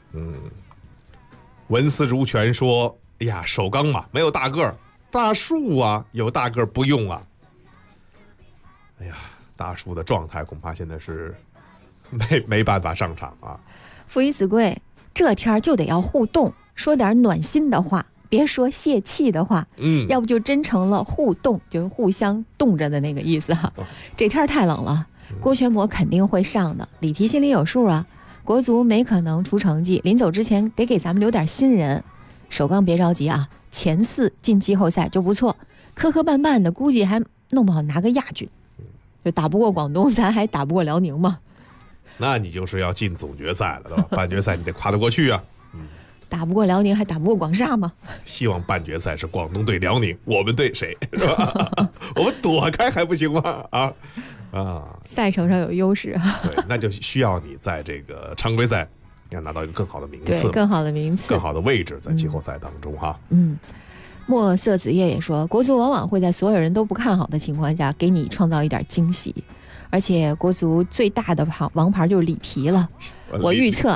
文思如泉说：“哎呀，首钢嘛，没有大个儿，大树啊，有大个儿不用啊。哎呀，大树的状态恐怕现在是没办法上场啊。” 父以子贵，这天就得要互动，说点暖心的话，别说泄气的话。要不就真成了互动，就是互相冻着的那个意思哈。这天太冷了，郭全博肯定会上的，里皮心里有数啊。国足没可能出成绩，临走之前得给咱们留点新人。首钢别着急啊，前4进季后赛就不错，磕磕绊绊的，估计还弄不好拿个亚军。就打不过广东，咱还打不过辽宁嘛。 那你就是要进总决赛了，对吧？半决赛你得跨得过去啊。 打不过辽宁还打不过广厦吗？ 希望半决赛是广东对辽宁，我们对谁是吧？我们躲开还不行吗？ 赛程上有优势啊。 对，那就需要你在这个常规赛要拿到一个更好的名次， 对，更好的名次， 更好的位置在季后赛当中哈。 墨色子夜也说，国足往往会在所有人都不看好的情况下，给你创造一点惊喜。而且国足最大的王牌就是里皮了。我预测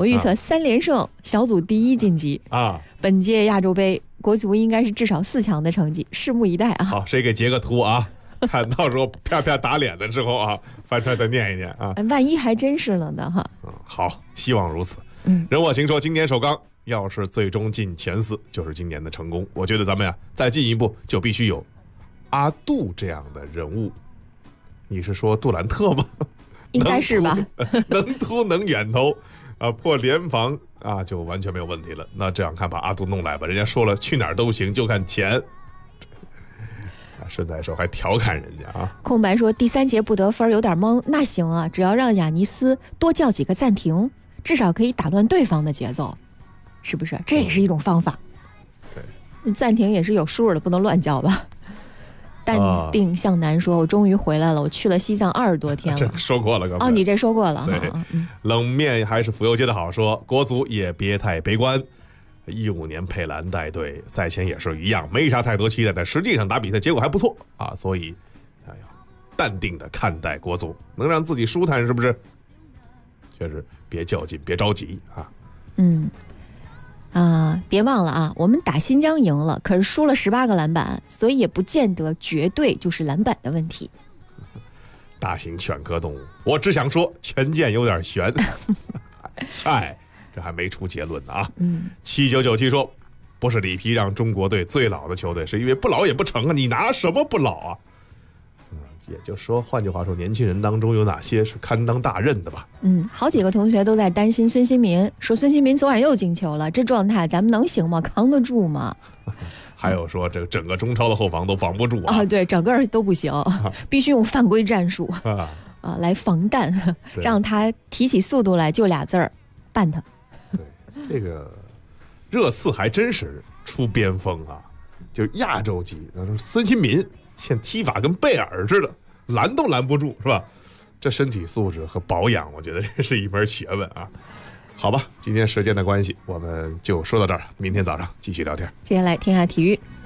3连胜，小组第1晋级啊！本届亚洲杯，国足应该是至少4强的成绩，拭目以待啊！ 好，谁给截个图啊？看到时候啪啪打脸的时候啊，翻出来再念一念啊！ 万一还真是了呢哈！ 好，希望如此。任我行说，今年首钢要是最终进前4，就是今年的成功。我觉得咱们呀，再进一步就必须有阿杜这样的人物。你是说杜兰特吗？ 应该是吧。 能突能远投啊，破联防啊，就完全没有问题了。那这样看，把阿杜弄来吧，人家说了去哪儿都行，就看钱。顺带手还调侃人家啊。 空白说第3节不得分有点懵，那行啊，只要让亚尼斯多叫几个暂停，至少可以打乱对方的节奏，是不是？这也是一种方法。对，暂停也是有数的，不能乱叫吧。淡定向南说：“我终于回来了，我去了西藏20多天了。” 这说过了，刚才你这说过了。 对，冷面还是府右接的好说，国足也别太悲观。15年佩兰带队，赛前也是一样，没啥太多期待，但实际上打比赛结果还不错啊，所以，淡定的看待国足，能让自己舒坦，是不是？确实，别较劲，别着急啊。 别忘了啊，我们打新疆赢了，可是输了18个篮板，所以也不见得绝对就是篮板的问题。 大型犬科动物，我只想说权健有点悬。这还没出结论呢啊。7997说，不是里皮让中国队最老的球队，是因为不老也不成啊，你拿什么不老啊？也就是说，换句话说，年轻人当中有哪些是堪当大任的吧？ 好几个同学都在担心孙兴民，说孙兴民昨晚又进球了，这状态咱们能行吗？扛得住吗？ 还有说这个整个中超的后防都防不住啊！ 对，整个都不行，必须用犯规战术来防弹，让他提起速度来，就俩字儿，办他。 对，这个热刺还真是出边锋啊，就亚洲级，孙兴民现踢法跟贝尔似的，拦都拦不住，是吧？这身体素质和保养，我觉得这是一门学问啊。好吧，今天时间的关系，我们就说到这儿，明天早上继续聊天。 接下来天下体育。